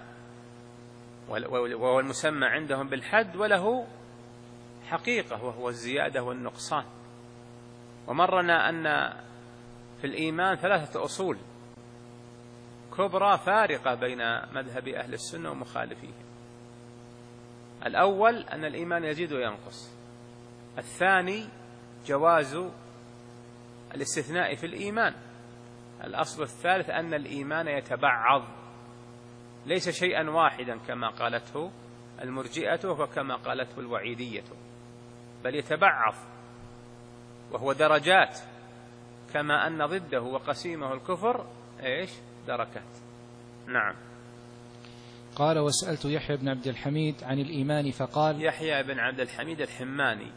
وهو المسمى عندهم بالحد، وله حقيقة وهو الزيادة والنقصان. ومرنا أن في الإيمان ثلاثة أصول كبرى فارقة بين مذهب أهل السنة ومخالفيهم. الأول أن الإيمان يزيد وينقص. الثاني جواز الاستثناء في الإيمان. الأصل الثالث أن الإيمان يتبعض، ليس شيئا واحدا كما قالته المرجئة وكما قالته الوعيدية، بل يتبعض وهو درجات، كما أن ضده وقسيمه الكفر إيش دركات. نعم. قال: وسألت يحيى بن عبد الحميد عن الإيمان فقال. يحيى بن عبد الحميد الحماني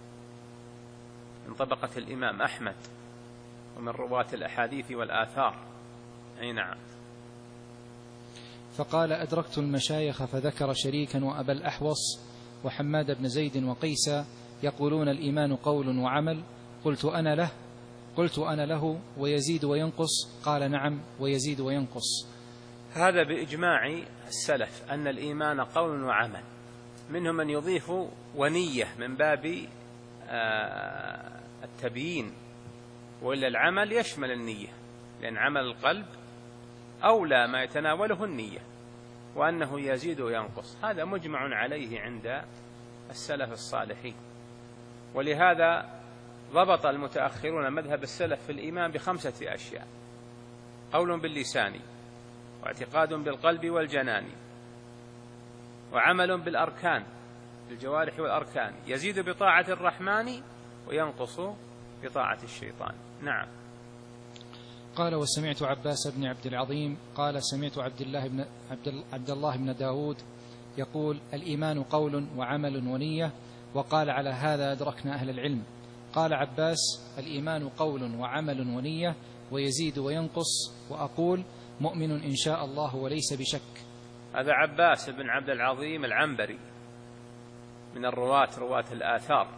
من طبقة الإمام أحمد ومن رواة الأحاديث والآثار. أي نعم. فقال: أدركت المشايخ فذكر شريكا وأبا الأحوص وحماد بن زيد وقيسا يقولون الإيمان قول وعمل. قلت أنا له قلت أنا له ويزيد وينقص. قال: نعم ويزيد وينقص. هذا بإجماع السلف أن الإيمان قول وعمل، منهم من يضيف ونية من باب التبيين، وإلا العمل يشمل النية، لأن عمل القلب أولى ما يتناوله النية، وأنه يزيد وينقص. هذا مجمع عليه عند السلف الصالحين. ولهذا ضبط المتأخرون مذهب السلف في الإيمان بخمسة أشياء: قول باللسان، واعتقاد بالقلب والجنان، وعمل بالأركان بالجوارح والأركان، يزيد بطاعة الرحمن وينقص بطاعة الشيطان. نعم. قال: وسمعت عباس بن عبد العظيم قال: سمعت عبد الله بن عبد, عبد الله بن داود يقول: الإيمان قول وعمل ونية. وقال: على هذا أدركنا أهل العلم. قال عباس: الإيمان قول وعمل ونية ويزيد وينقص، وأقول مؤمن إن شاء الله وليس بشك. هذا عباس بن عبد العظيم العنبري من الرواة رواة الآثار،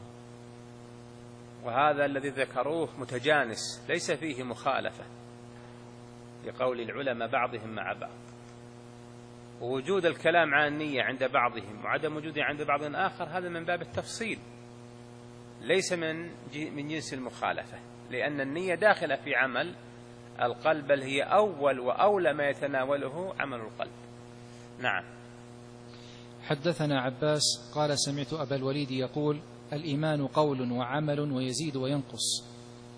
وهذا الذي ذكروه متجانس ليس فيه مخالفة لقول العلماء بعضهم مع بعض، ووجود الكلام عن النية عند بعضهم وعدم وجوده عند بعض آخر هذا من باب التفصيل، ليس من من جنس المخالفة، لأن النية داخلة في عمل القلب، بل هي أول وأولى ما يتناوله عمل القلب. نعم. حدثنا عباس قال: سمعت أبا الوليد يقول: الإيمان قول وعمل ويزيد وينقص.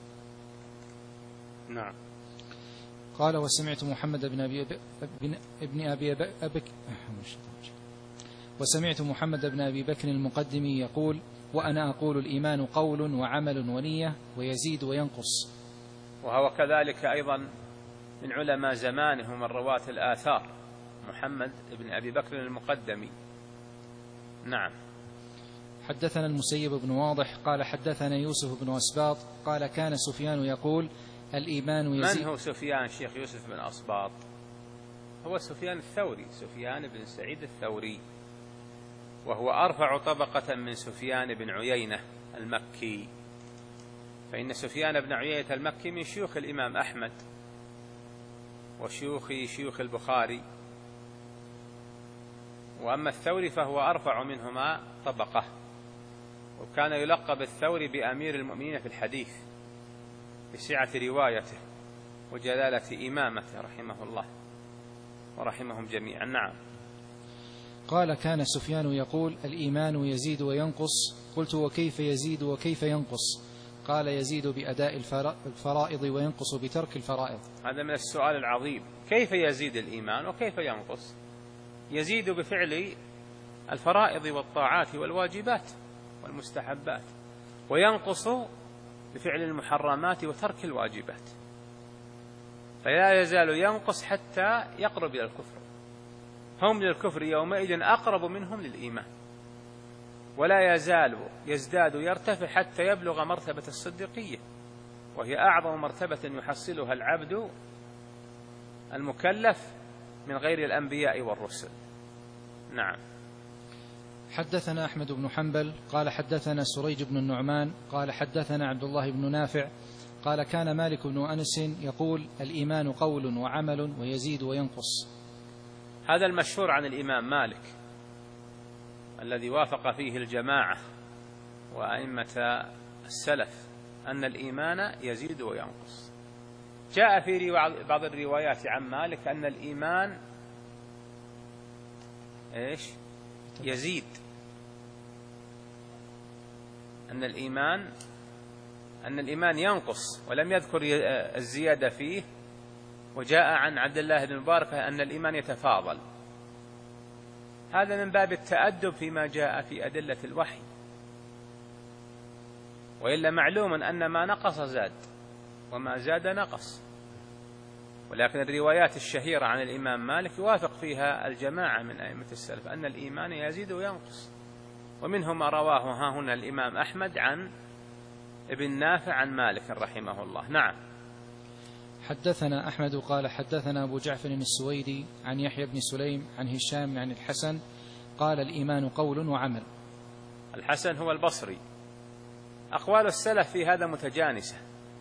نعم. قال: وسمعت محمد بن أبي ابن أبي أبك وسمعت محمد بن أبي بكر المقدمي يقول: وأنا أقول الإيمان قول وعمل ونية ويزيد وينقص. وهو كذلك أيضا من علماء زمانه من رواة الآثار محمد بن أبي بكر المقدمي. نعم. حدثنا المسيب بن واضح قال: حدثنا يوسف بن أسباط قال: كان سفيان يقول: الإيمان يزيد. من هو سفيان شيخ يوسف بن أسباط؟ هو سفيان الثوري، سفيان بن سعيد الثوري، وهو أرفع طبقة من سفيان بن عيينة المكي، فإن سفيان بن عيينة المكي من شيوخ الإمام أحمد وشيوخ شيوخ البخاري، وأما الثوري فهو أرفع منهما طبقة، وكان يلقب الثوري بأمير المؤمنين في الحديث بسعة روايته وجلالة إمامته رحمه الله ورحمهم جميعا. نعم. قال: كان سفيان يقول: الإيمان يزيد وينقص. قلت: وكيف يزيد وكيف ينقص؟ قال: يزيد بأداء الفرائض وينقص بترك الفرائض. هذا من السؤال العظيم، كيف يزيد الإيمان وكيف ينقص؟ يزيد بفعل الفرائض والطاعات والواجبات والمستحبات، وينقص بفعل المحرمات وترك الواجبات، فلا يزال ينقص حتى يقرب إلى الكفر. هم للكفر يومئذ أقرب منهم للإيمان، ولا يزال يزداد يرتفع حتى يبلغ مرتبة الصديقية، وهي أعظم مرتبة يحصلها العبد المكلف من غير الأنبياء والرسل. نعم. حدثنا أحمد بن حنبل قال حدثنا سريج بن النعمان قال حدثنا عبد الله بن نافع قال كان مالك بن أنس يقول الإيمان قول وعمل ويزيد وينقص. هذا المشهور عن الإمام مالك الذي وافق فيه الجماعة وأئمة السلف أن الإيمان يزيد وينقص. جاء في بعض الروايات عن مالك أن الإيمان إيش يزيد، أن الإيمان أن الإيمان ينقص، ولم يذكر الزيادة فيه. وجاء عن عبد الله بن مبارك أن الإيمان يتفاضل. هذا من باب التأدب فيما جاء في أدلة الوحي، وإلا معلوم أن ما نقص زاد وما زاد نقص. ولكن الروايات الشهيرة عن الإمام مالك يوافق فيها الجماعة من أئمة السلف أن الإيمان يزيد وينقص، ومنه ما رواه ها هنا الإمام أحمد عن ابن نافع عن مالك رحمه الله. نعم. حدثنا أحمد قال حدثنا أبو جعفر السويدي عن يحيى بن سليم عن هشام عن الحسن قال الإيمان قول وعمل. الحسن هو البصري. أقوال السلف في هذا متجانسة،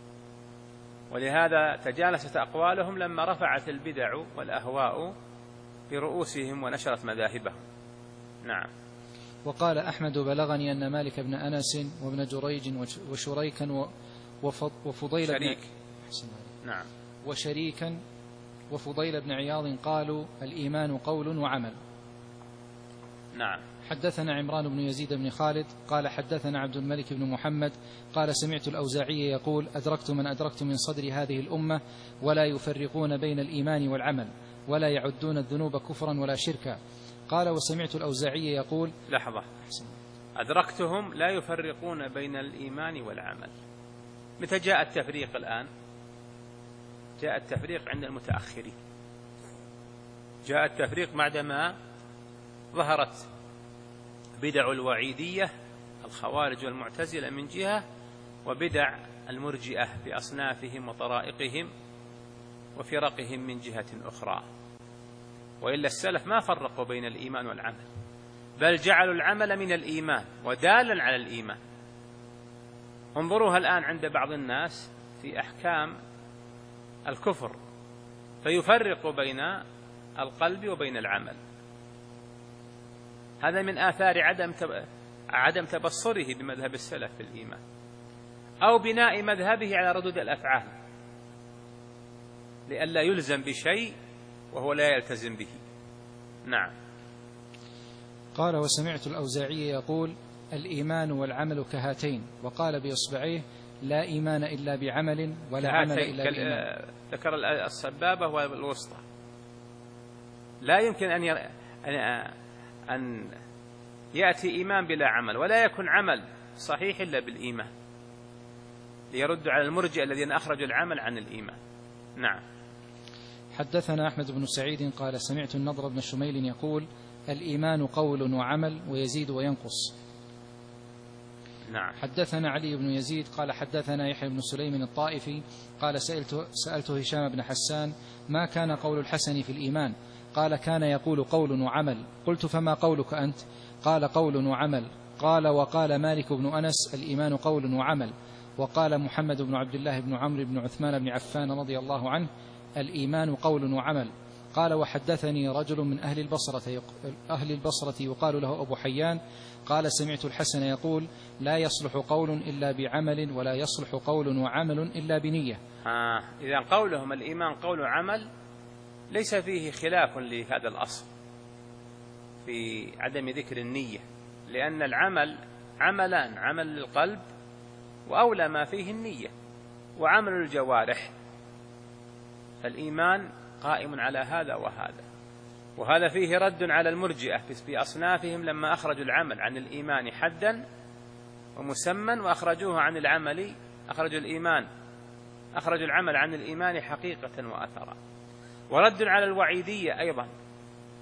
ولهذا تجانست أقوالهم لما رفعت البدع والأهواء برؤوسهم ونشرت مذاهبهم. نعم. وقال أحمد بلغني أن مالك بن أنس وابن جريج وشريكا وفضيل شريك. بن نعم. وشريكا وفضيل بن عياض قالوا الإيمان قول وعمل. نعم. حدثنا عمران بن يزيد بن خالد قال حدثنا عبد الملك بن محمد قال سمعت الأوزاعي يقول أدركت من أدركت من صدر هذه الأمة ولا يفرقون بين الإيمان والعمل ولا يعدون الذنوب كفرا ولا شركا. قال وسمعت الأوزاعي يقول لحظة، أدركتهم لا يفرقون بين الإيمان والعمل. متى جاء التفريق الآن؟ جاء التفريق عند المتأخرين. جاء التفريق بعدما ظهرت بدع الوعيدية الخوارج والمعتزلة من جهة، وبدع المرجئة بأصنافهم وطرائقهم وفرقهم من جهة أخرى. وإلا السلف ما فرقوا بين الإيمان والعمل، بل جعلوا العمل من الإيمان ودالا على الإيمان. انظروها الآن عند بعض الناس في أحكام الكفر، فيفرق بين القلب وبين العمل. هذا من آثار عدم عدم تبصره بمذهب السلف في الإيمان، أو بناء مذهبه على ردود الأفعال لئلا يلزم بشيء وهو لا يلتزم به. نعم. قال وسمعت الأوزاعي يقول الإيمان والعمل كهاتين، وقال بإصبعيه لا إيمان إلا بعمل ولا عمل إلا بإيمان. ذكر السبابة والوسطى. لا يمكن أن ير... أن يأتي إيمان بلا عمل، ولا يكون عمل صحيح إلا بالإيمان، ليرد على المرجئة الذين أخرجوا العمل عن الإيمان. نعم. حدثنا أحمد بن سعيد قال سمعت النضر بن شميل يقول الإيمان قول وعمل ويزيد وينقص. نعم. حدثنا علي بن يزيد قال حدثنا يحيى بن سليم الطائفي قال سألت, سألت هشام بن حسان ما كان قول الحسن في الإيمان؟ قال كان يقول قول وعمل. قلت فما قولك أنت؟ قال قول وعمل. قال وقال مالك بن أنس الإيمان قول وعمل. وقال محمد بن عبد الله بن عمرو بن عثمان بن عفان رضي الله عنه الإيمان قول وعمل. قال وحدثني رجل من أهل البصرة, أهل البصرة يقال له أبو حيان قال سمعت الحسن يقول لا يصلح قول إلا بعمل ولا يصلح قول وعمل إلا بنية. آه إذا قولهم الإيمان قول وعمل ليس فيه خلاف لهذا الأصل في عدم ذكر النية، لأن العمل عملان، عمل للقلب وأولى ما فيه النية، وعمل الجوارح. فالإيمان قائم على هذا وهذا، وهذا فيه رد على المرجئة بأصنافهم لما أخرجوا العمل عن الإيمان حدا ومسمى وأخرجوه عن العمل، أخرجوا الإيمان أخرجوا العمل عن الإيمان حقيقة وأثرا. ورد على الوعيدية أيضا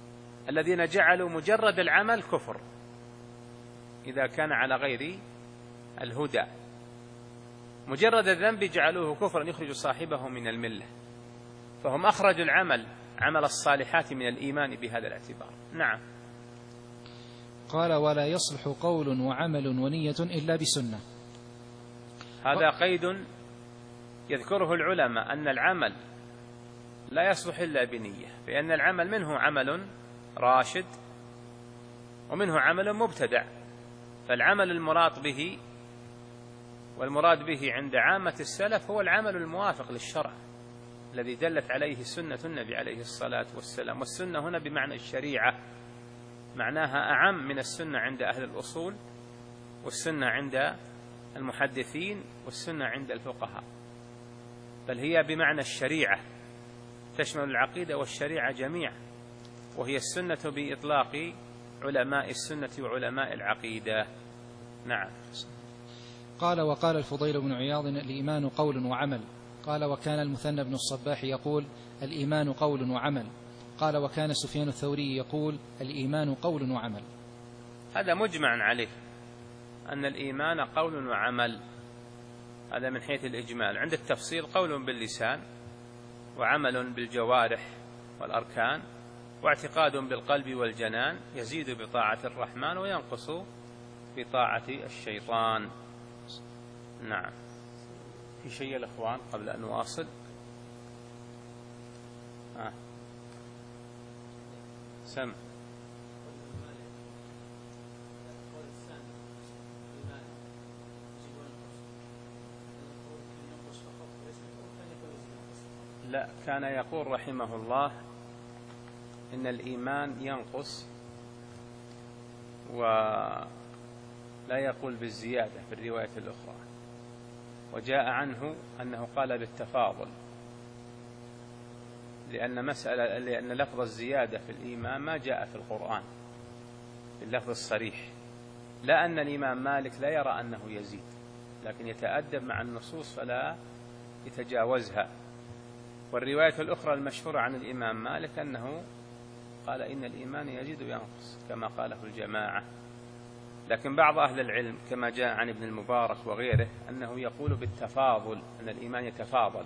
الذين جعلوا مجرد العمل كفر إذا كان على غير الهدى، مجرد الذنب جعلوه كفرا يخرج صاحبه من الملة، فهم أخرجوا العمل عمل الصالحات من الإيمان بهذا الاعتبار. نعم. قال: ولا يصلح قول وعمل ونية إلا بسنة. هذا قيد يذكره العلماء، أن العمل لا يصلح إلا بنية، فإن العمل منه عمل راشد ومنه عمل مبتدع، فالعمل المراد به والمراد به عند عامة السلف هو العمل الموافق للشرع الذي دلت عليه سنة النبي عليه الصلاة والسلام. والسنة هنا بمعنى الشريعة، معناها أعم من السنة عند أهل الأصول، والسنة عند المحدثين، والسنة عند الفقهاء، بل هي بمعنى الشريعة، تشمل العقيدة والشريعة جميعا، وهي السنة بإطلاق علماء السنة وعلماء العقيدة. نعم. قال: وقال الفضيل بن عياض: الإيمان قول وعمل. قال: وكان المثنى بن الصباح يقول: الإيمان قول وعمل. قال: وكان سفيان الثوري يقول: الإيمان قول وعمل. هذا مجمع عليه أن الإيمان قول وعمل، هذا من حيث الإجمال. عند التفصيل قول باللسان، وعمل بالجوارح والأركان، واعتقاد بالقلب والجنان، يزيد بطاعة الرحمن وينقص بطاعة الشيطان. نعم. في شيء يا الأخوان قبل أن نواصل؟ آه. سم لا، كان يقول رحمه الله إن الإيمان ينقص، ولا يقول بالزيادة في الرواية الأخرى، وجاء عنه أنه قال بالتفاضل، لأن مسألة لأن لفظ الزيادة في الإيمان ما جاء في القرآن باللفظ الصريح، لا أن الإمام مالك لا يرى أنه يزيد، لكن يتأدب مع النصوص فلا يتجاوزها. والرواية الأخرى المشهورة عن الإمام مالك أنه قال إن الإيمان يزيد وينقص كما قاله الجماعة، لكن بعض أهل العلم كما جاء عن ابن المبارك وغيره أنه يقول بالتفاضل، أن الإيمان يتفاضل،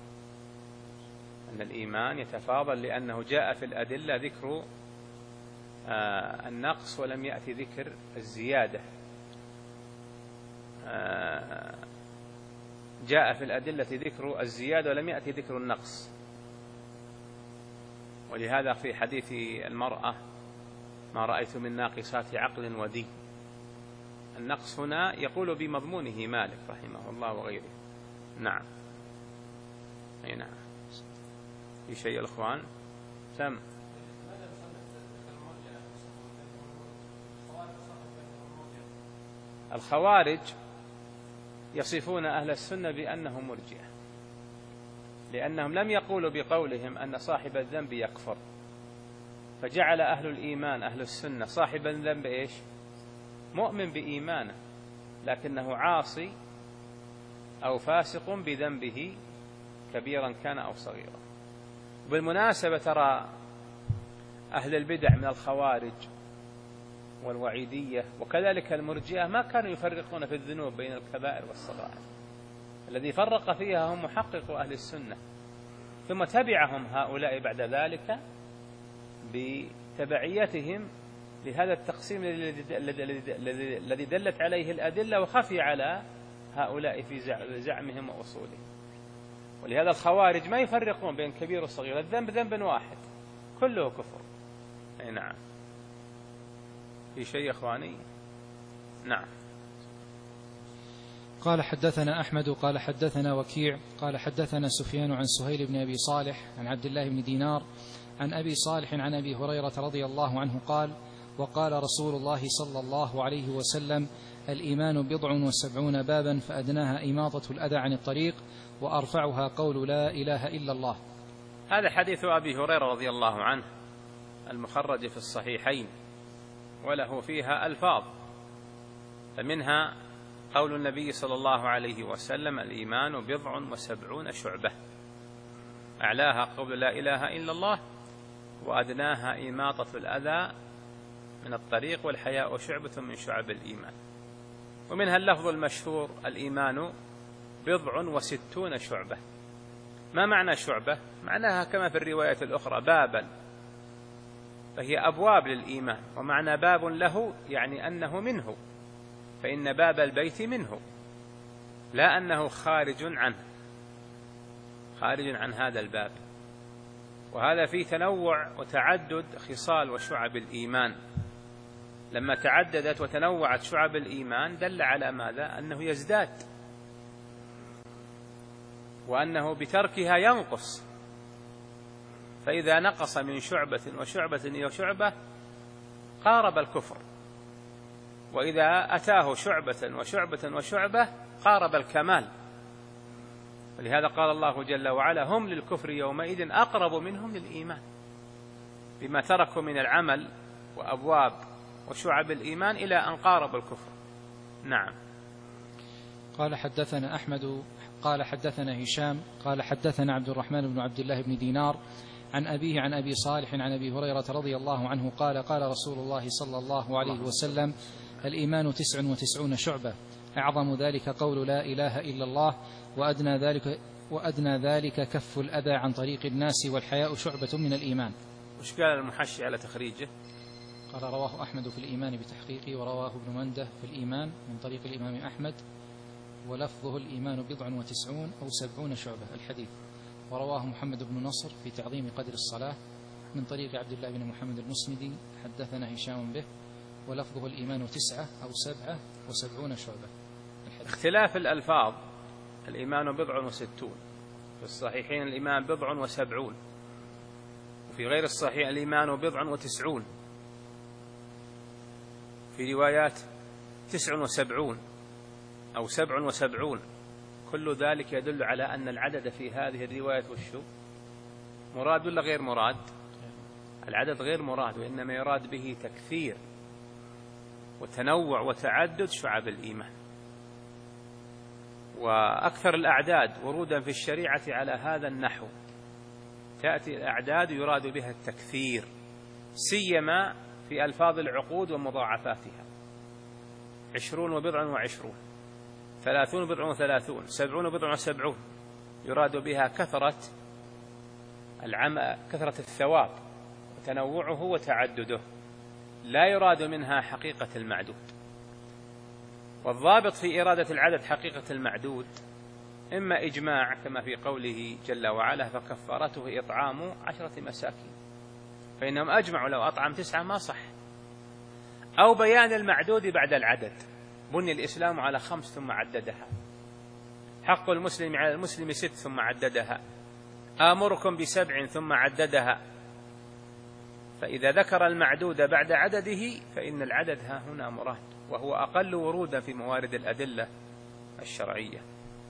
أن الإيمان يتفاضل لأنه جاء في الأدلة ذكر آه النقص ولم يأتي ذكر الزيادة. آه جاء في الأدلة ذكر الزيادة ولم يأتي ذكر النقص، ولهذا في حديث المرأة ما رأيت من ناقصات عقل ودين، النقص هنا يقول بمضمونه مالك رحمه الله وغيره. نعم. أي نعم. في شيء الأخوان؟ سم الخوارج يصفون أهل السنة بأنهم مرجئة، لأنهم لم يقولوا بقولهم أن صاحب الذنب يكفر، فجعل أهل الإيمان أهل السنة صاحب الذنب إيش؟ مؤمن بإيمانه، لكنه عاصي أو فاسق بذنبه كبيرا كان أو صغيرا. وبالمناسبة ترى أهل البدع من الخوارج والوعيدية وكذلك المرجئة ما كانوا يفرقون في الذنوب بين الكبائر والصغائر، الذي فرق فيها هم محقق أهل السنة، ثم تبعهم هؤلاء بعد ذلك بتبعيتهم لهذا التقسيم الذي دلت عليه الأدلة وخفي على هؤلاء في زعمهم وأصولهم. ولهذا الخوارج ما يفرقون بين كبير وصغير، الذنب ذنب واحد كله كفر. أي نعم. في شيء إخواني؟ نعم. قال: حدثنا أحمد قال حدثنا وكيع قال حدثنا سفيان عن سهيل بن أبي صالح عن عبد الله بن دينار عن أبي صالح عن أبي هريرة رضي الله عنه قال: وقال رسول الله صلى الله عليه وسلم: الإيمان بضع وسبعون بابا، فأدناها إماطة الأذى عن الطريق، وأرفعها قول لا إله إلا الله. هذا حديث أبي هريرة رضي الله عنه المخرج في الصحيحين، وله فيها ألفاظ، فمنها قول النبي صلى الله عليه وسلم: الإيمان بضع وسبعون شعبة، أعلاها قول لا إله إلا الله، وأدناها إماطة الأذى من الطريق، والحياء شعبة من شعب الإيمان. ومنها اللفظ المشهور: الإيمان بضع وستون شعبة. ما معنى شعبة؟ معناها كما في الرواية الأخرى بابا، فهي أبواب للإيمان. ومعنى باب له يعني أنه منه، فإن باب البيت منه، لا أنه خارج عنه، خارج عن هذا الباب. وهذا فيه تنوع وتعدد خصال وشعب الإيمان. لما تعددت وتنوعت شعب الإيمان دل على ماذا؟ أنه يزداد، وأنه بتركها ينقص. فإذا نقص من شعبة وشعبة وشعبة قارب الكفر، وإذا أتاه شعبة وشعبة وشعبة قارب الكمال. ولهذا قال الله جل وعلا: هم للكفر يومئذ أقرب منهم للإيمان، بما تركوا من العمل وأبواب وشعب الإيمان إلى أن قارب الكفر. نعم. قال حدثنا أحمد قال حدثنا هشام قال حدثنا عبد الرحمن بن عبد الله بن دينار عن أبيه عن أبي صالح عن أبي هريرة رضي الله عنه قال: قال رسول الله صلى الله عليه وسلم: الإيمان تسع وتسعون شعبة، أعظم ذلك قول لا إله إلا الله، وأدنى ذلك, وأدنى ذلك كف الأذى عن طريق الناس، والحياء شعبة من الإيمان. وش قال المحشي على تخريجه؟ قال: رواه أحمد في الإيمان بتحقيقه، ورواه ابن منده في الإيمان من طريق الإمام أحمد، ولفظه: الإيمان بضع وتسعون أو سبعون شعبة الحديث. ورواه محمد بن نصر في تعظيم قدر الصلاة من طريق عبد الله بن محمد المسندي، حدثنا هشام به، ولفظه: الإيمان تسعة أو سبعة وسبعون شعبة الحديث. اختلاف الألفاظ: الإيمان بضع وستون، في الصحيحين الإيمان بضع وسبعون، وفي غير الصحيح الإيمان بضع وتسعون، في روايات تسع وسبعون أو سبع وسبعون. كل ذلك يدل على أن العدد في هذه الرواية والشو مراد ولا غير مراد؟ العدد غير مراد، وإنما يراد به تكثير وتنوع وتعدد شعب الإيمان. وأكثر الأعداد ورودا في الشريعة على هذا النحو، تأتي الأعداد يراد بها التكثير، سيما في ألفاظ العقود ومضاعفاتها: عشرون وبضع وعشرون، ثلاثون وبضع وثلاثون، سبعون وبضع وسبعون، يراد بها كثرة العمل، كثرة الثواب وتنوعه وتعدده، لا يراد منها حقيقة المعدود. والضابط في إرادة العدد حقيقة المعدود إما إجماع كما في قوله جل وعلا: فكفارته إطعام عشرة مساكين، فإنهم أجمعوا لو أطعم تسعة ما صح، أو بيان المعدود بعد العدد: بني الإسلام على خمس ثم عددها، حق المسلم على المسلم ست ثم عددها، آمركم بسبع ثم عددها. فإذا ذكر المعدود بعد عدده فإن العدد ها هنا مراد، وهو أقل ورودا في موارد الأدلة الشرعية.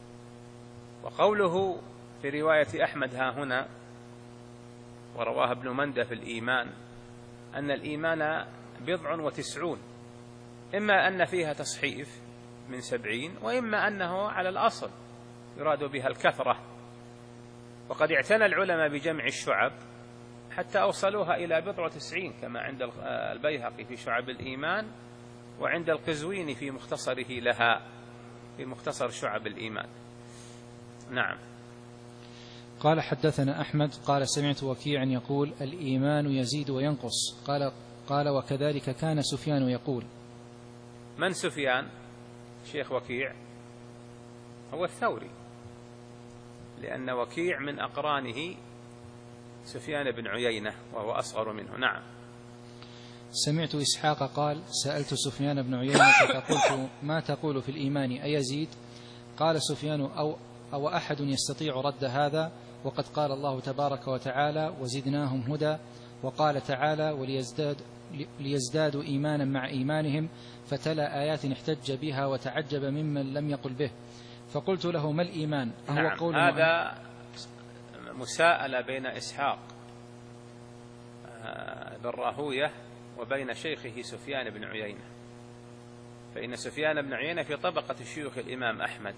وقوله في رواية أحمد ها هنا ورواه ابن منده في الإيمان أن الإيمان بضع وتسعون، إما أن فيها تصحيف من سبعين، وإما أنه على الأصل يراد بها الكثرة. وقد اعتنى العلماء بجمع الشعب حتى أوصلوها إلى بضع وتسعين كما عند البيهقي في شعب الإيمان، وعند القزويني في مختصره لها في مختصر شعب الإيمان. نعم. قال حدثنا أحمد قال: سمعت وكيعا يقول: الإيمان يزيد وينقص. قال قال وكذلك كان سفيان يقول. من سفيان؟ شيخ وكيع هو الثوري، لأن وكيع من أقرانه سفيان بن عيينة وهو أصغر منه. نعم. سمعت إسحاق قال: سألت سفيان بن عيينة فقلت: ما تقول في الإيمان أيزيد؟ قال سفيان: أو, أو أحد يستطيع رد هذا؟ وقد قال الله تبارك وتعالى: وزدناهم هدى، وقال تعالى: وليزداد ليزدادوا إيمانا مع إيمانهم، فتلا آيات احتج بها وتعجب ممن لم يقل به. فقلت له: ما الإيمان؟ نعم. قول هذا مساءلة بين إسحاق بن راهوية وبين شيخه سفيان بن عيينة، فإن سفيان بن عيينة في طبقة شيوخ الإمام أحمد،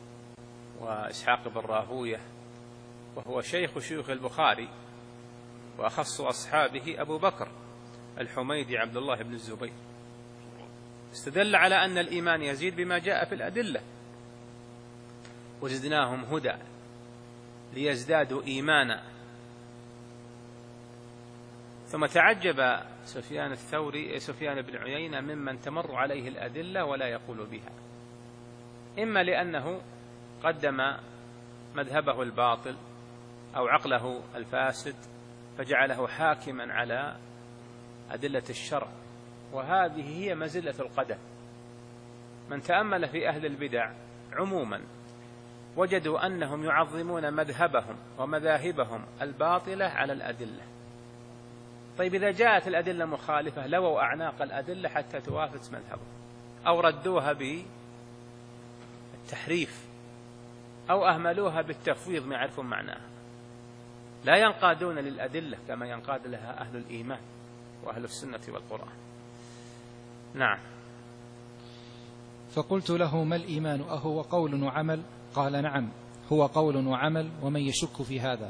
وإسحاق بن راهوية وهو شيخ شيوخ البخاري، وأخص أصحابه أبو بكر الحميدي عبد الله بن الزبير، استدل على أن الإيمان يزيد بما جاء في الأدلة: وزدناهم هدى ليزدادوا إيمانا. ثم تعجب سفيان الثوري سفيان بن عيينة ممن تمر عليه الأدلة ولا يقول بها، إما لأنه قدم مذهبه الباطل أو عقله الفاسد فجعله حاكما على أدلة الشرع، وهذه هي مزلة القدم. من تأمل في أهل البدع عموما وجدوا أنهم يعظمون مذهبهم ومذاهبهم الباطلة على الأدلة. طيب إذا جاءت الأدلة مخالفة لووا أعناق الأدلة حتى توافق مذهبهم، أو ردوها بالتحريف، أو أهملوها بالتفويض ما يعرفون معناها. لا ينقادون للأدلة كما ينقاد لها أهل الإيمان وأهل السنة والقرآن. نعم. فقلت له: ما الإيمان؟ أهو قول وعمل؟ قال: نعم، هو قول وعمل، ومن يشك في هذا.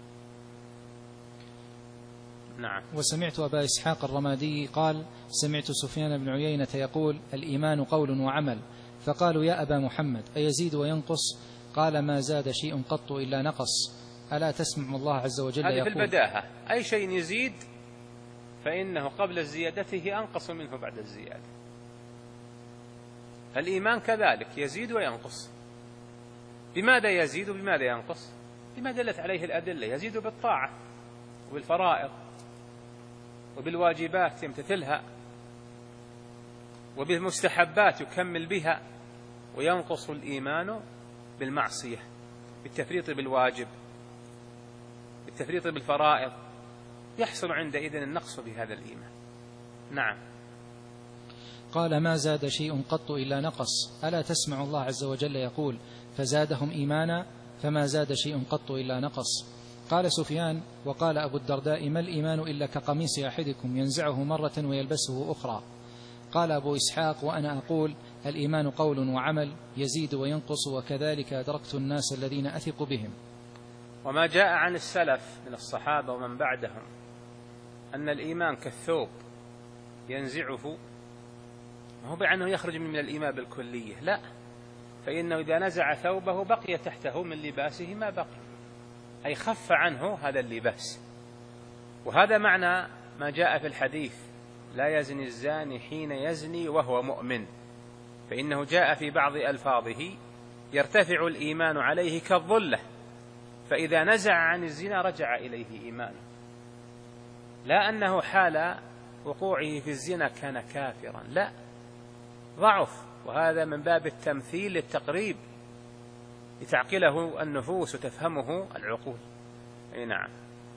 نعم. وسمعت أبا إسحاق الرمادي قال: سمعت سفيان بن عيينة يقول: الإيمان قول وعمل. فقالوا: يا أبا محمد، أيزيد وينقص؟ قال: ما زاد شيء قط إلا نقص. ألا تسمع الله عز وجل يقول؟ هذه في البداهة، أي شيء يزيد فإنه قبل زيادته أنقص منه بعد الزيادة. الإيمان كذلك يزيد وينقص. بماذا يزيد وبماذا ينقص؟ بما دلت عليه الأدلة. يزيد بالطاعة وبالفرائض وبالواجبات يمتثلها، وبالمستحبات يكمل بها. وينقص الإيمان بالمعصية، بالتفريط بالواجب، بالتفريط بالفرائض، يحصل عندئذ النقص بهذا الإيمان. نعم. قال: ما زاد شيء قط إلا نقص. ألا تسمع الله عز وجل يقول: فزادهم إيمانا، فما زاد شيء قط إلا نقص. قال سفيان: وقال أبو الدرداء: ما الإيمان إلا كقميص أحدكم ينزعه مرة ويلبسه أخرى. قال أبو إسحاق: وأنا أقول: الإيمان قول وعمل، يزيد وينقص، وكذلك أدركت الناس الذين أثق بهم. وما جاء عن السلف من الصحابة ومن بعدهم أن الإيمان كالثوب ينزعه، ما هو بأنه يخرج من الإيمان بالكلية، لا، فإنه إذا نزع ثوبه بقي تحته من لباسه ما بقي، أي خف عنه هذا اللباس. وهذا معنى ما جاء في الحديث: لا يزني الزاني حين يزني وهو مؤمن، فإنه جاء في بعض ألفاظه: يرتفع الإيمان عليه كالظلة، فإذا نزع عن الزنا رجع إليه إيمانه. لا أنه حال وقوعه في الزنا كان كافرا، لا، ضعف، وهذا من باب التمثيل للتقريب لتعقله النفوس وتفهمه العقول. أي نعم.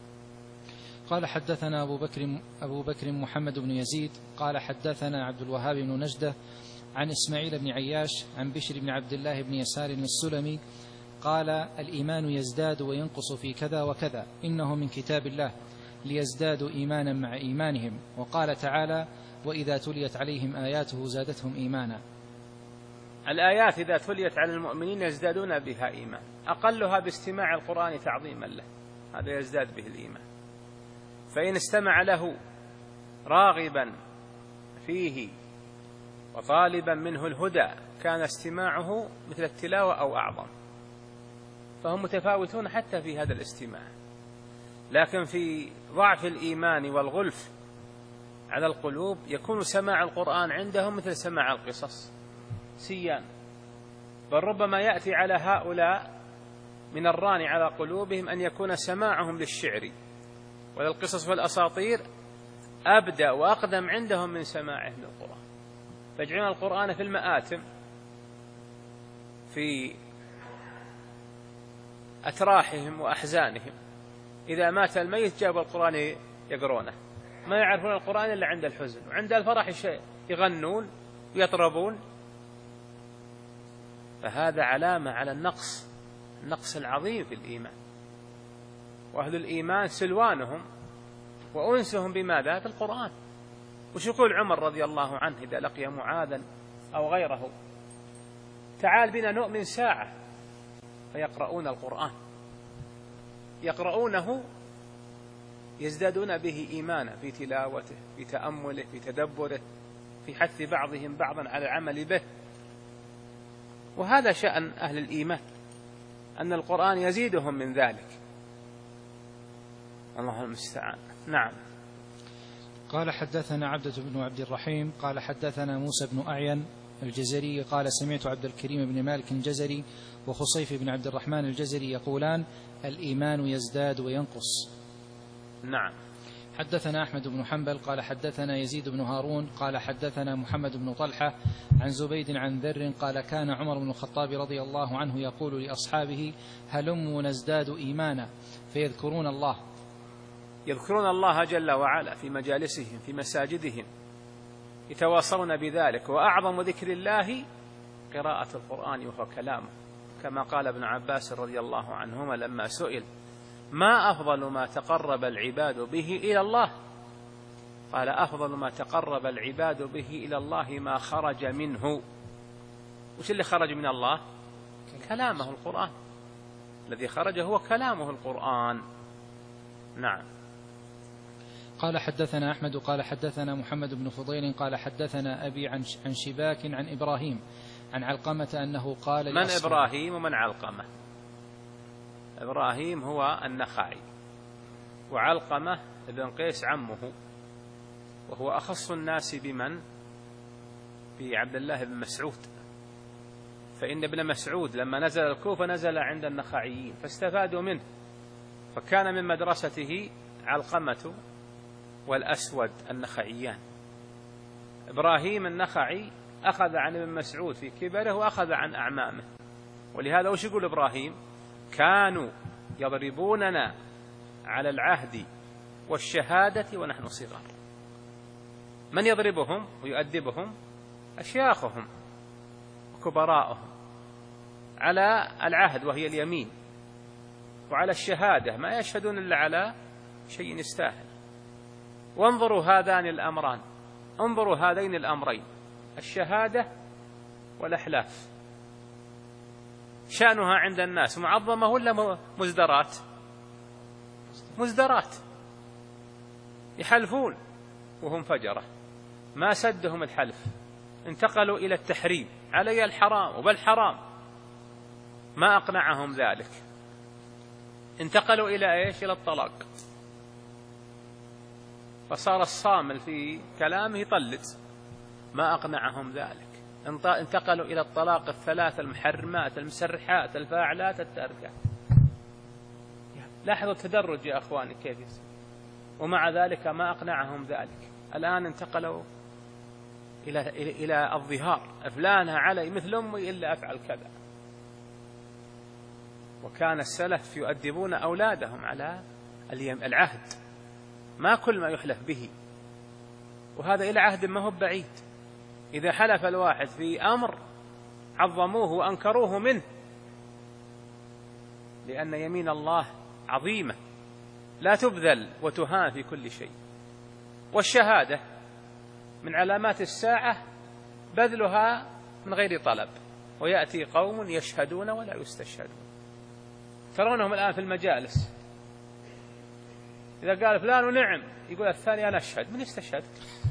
قال: حدثنا أبو بكر, أبو بكر محمد بن يزيد قال: حدثنا عبد الوهاب بن نجدة عن إسماعيل بن عياش عن بشر بن عبد الله بن يسار السلمي قال: الإيمان يزداد وينقص في كذا وكذا، إنه من كتاب الله، ليزدادوا إيمانا مع إيمانهم. وقال تعالى: وإذا تليت عليهم آياته زادتهم إيمانا. الآيات إذا تليت على المؤمنين يزدادون بها إيمان، أقلها باستماع القرآن تعظيما له، هذا يزداد به الإيمان. فإن استمع له راغبا فيه وطالبا منه الهدى كان استماعه مثل التلاوة أو أعظم، فهم متفاوتون حتى في هذا الاستماع. لكن في ضعف الإيمان والغلف على القلوب يكون سماع القرآن عندهم مثل سماع القصص سيان، بل ربما يأتي على هؤلاء من الران على قلوبهم أن يكون سماعهم للشعر وللقصص والأساطير أبدأ وأقدم عندهم من سماعهم للقرآن، فيجعلون القرآن في المآتم في أتراحهم وأحزانهم. إذا مات الميت جابوا القرآن يقرونه، ما يعرفون القرآن إلا عند الحزن، وعند الفرح يغنون ويطربون. فهذا علامة على النقص النقص العظيم في الإيمان. وأهل الإيمان سلوانهم وأنسهم بماذا؟ بالقرآن. وش يقول عمر رضي الله عنه إذا لقي معاذا أو غيره: تعال بنا نؤمن ساعة، فيقرؤون القرآن، يقرؤونه يزدادون به إيمانا في تلاوته، في تأمله، في تدبره، في حث بعضهم بعضا على العمل به. وهذا شأن أهل الإيمان، أن القرآن يزيدهم من ذلك. الله المستعان. نعم. قال حدثنا عبدة بن عبد الرحيم قال حدثنا موسى بن أعين الجزري قال سمعت عبد الكريم بن مالك الجزري وخصيف بن عبد الرحمن الجزري يقولان الإيمان يزداد وينقص. نعم. حدثنا أحمد بن حنبل قال حدثنا يزيد بن هارون قال حدثنا محمد بن طلحة عن زبيد عن ذر قال كان عمر بن الخطاب رضي الله عنه يقول لأصحابه هلموا نزداد إيمانا، فيذكرون الله يذكرون الله جل وعلا في مجالسهم في مساجدهم، يتواصون بذلك. وأعظم ذكر الله قراءة القرآن وهو كلامه، كما قال ابن عباس رضي الله عنهما لما سئل ما أفضل ما تقرب العباد به إلى الله؟ قال أفضل ما تقرب العباد به إلى الله ما خرج منه. وش اللي خرج من الله؟ كلامه القرآن. الذي خرج هو كلامه القرآن. نعم. قال حدثنا أحمد قال حدثنا محمد بن فضيل قال حدثنا أبي عن عن شباك عن إبراهيم عن علقمة أنه قال من إبراهيم ومن علقمة؟ إبراهيم هو النخعي، وعلقمة ابن قيس عمه، وهو أخص الناس بمن؟ بعبد الله بن مسعود، فإن ابن مسعود لما نزل الكوفة نزل عند النخعيين فاستفادوا منه، فكان من مدرسته علقمة والأسود النخعيان. إبراهيم النخعي أخذ عن ابن مسعود في كبره وأخذ عن أعمامه. ولهذا وش يقول إبراهيم؟ كانوا يضربوننا على العهد والشهادة ونحن صغار. من يضربهم ويؤدبهم؟ أشياخهم وكبراءهم، على العهد وهي اليمين، وعلى الشهادة ما يشهدون إلا على شيء يستاهل. وانظروا هذان الأمران، انظروا هذين الأمرين، الشهادة والأحلاف، شأنها عند الناس معظمة ولا مزدرات؟ مزدرات، يحلفون وهم فجرة، ما سدهم الحلف، انتقلوا إلى التحريم، علي الحرام وبل حرام، ما أقنعهم ذلك، انتقلوا إلى إيش؟ إلى الطلاق، فصار الصامل في كلامه يطلت، ما أقنعهم ذلك، انتقلوا إلى الطلاق الثلاث المحرمات المسرحات الفاعلات التاركات. لاحظوا التدرج يا أخواني كيف يصير، ومع ذلك ما أقنعهم ذلك. الآن انتقلوا إلى إلى الظهار، فلانها علي مثل أمي إلا أفعل كذا. وكان السلف يؤدبون أولادهم على العهد، ما كل ما يحلف به، وهذا إلى عهد ما هو بعيد. إذا حلف الواحد في أمر عظموه وأنكروه منه، لأن يمين الله عظيمة لا تبذل وتهان في كل شيء. والشهادة من علامات الساعة بذلها من غير طلب، ويأتي قوم يشهدون ولا يستشهدون. ترونهم الآن في المجالس، إذا قال فلان نعم يقول الثاني أنا أشهد. من يستشهد؟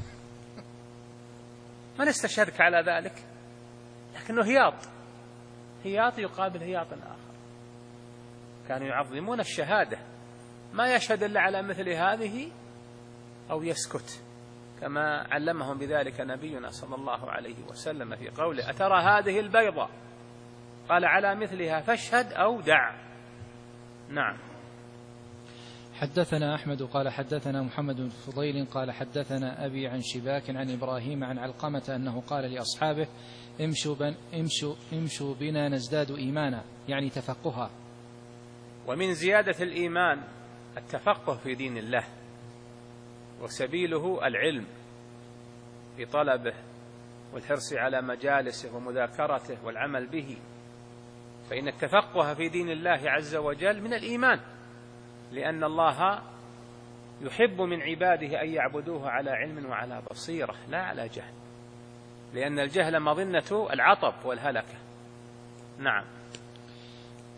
من استشهدك على ذلك؟ لكنه هياط، هياط يقابل هياط آخر. كانوا يعظمون الشهادة، ما يشهد إلا على مثل هذه أو يسكت، كما علمهم بذلك نبينا صلى الله عليه وسلم في قوله أترى هذه البيضة؟ قال على مثلها فاشهد أو دع. نعم. حدثنا أحمد قال حدثنا محمد بن فضيل قال حدثنا أبي عن شباك عن إبراهيم عن علقمة أنه قال لأصحابه امشوا, بن امشوا, امشوا بنا نزداد إيمانا، يعني تفقها. ومن زيادة الإيمان التفقه في دين الله، وسبيله العلم في طلبه والحرص على مجالسه ومذاكرته والعمل به، فإن التفقه في دين الله عز وجل من الإيمان، لأن الله يحب من عباده أن يعبدوه على علم وعلى بصيرة لا على جهل، لأن الجهل مظنة العطب والهلكة. نعم.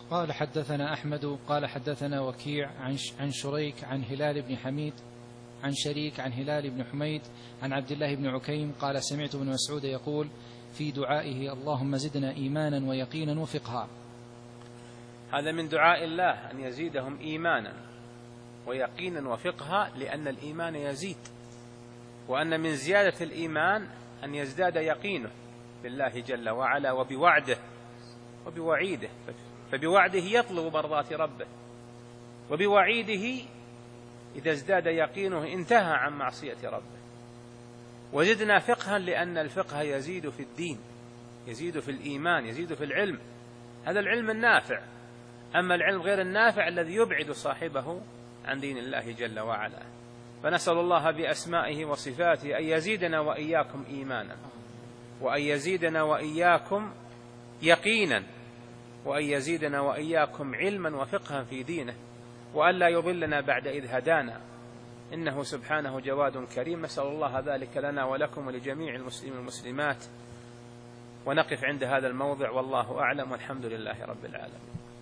قال حدثنا أحمد قال حدثنا وكيع عن عن شريك عن هلال بن حميد عن شريك عن هلال بن حميد عن عبد الله بن عكيم قال سمعت ابن مسعود يقول في دعائه اللهم زدنا إيمانا ويقينا وفقها. هذا من دعاء الله أن يزيدهم إيمانا ويقينا وفقها، لأن الإيمان يزيد، وأن من زيادة الإيمان أن يزداد يقينه بالله جل وعلا وبوعده وبوعيده. فبوعده يطلب مرضات ربه، وبوعيده إذا ازداد يقينه انتهى عن معصية ربه. وزدنا فقها لأن الفقه يزيد في الدين، يزيد في الإيمان، يزيد في العلم، هذا العلم النافع. أما العلم غير النافع الذي يبعد صاحبه عن دين الله جل وعلا. فنسأل الله بأسمائه وصفاته أن يزيدنا وإياكم إيمانا، وأن يزيدنا وإياكم يقينا، وأن يزيدنا وإياكم علما وفقها في دينه، وأن لا يضلنا بعد إذ هدانا، إنه سبحانه جواد كريم. نسأل الله ذلك لنا ولكم ولجميع المسلمين والمسلمات. ونقف عند هذا الموضع، والله أعلم، والحمد لله رب العالمين.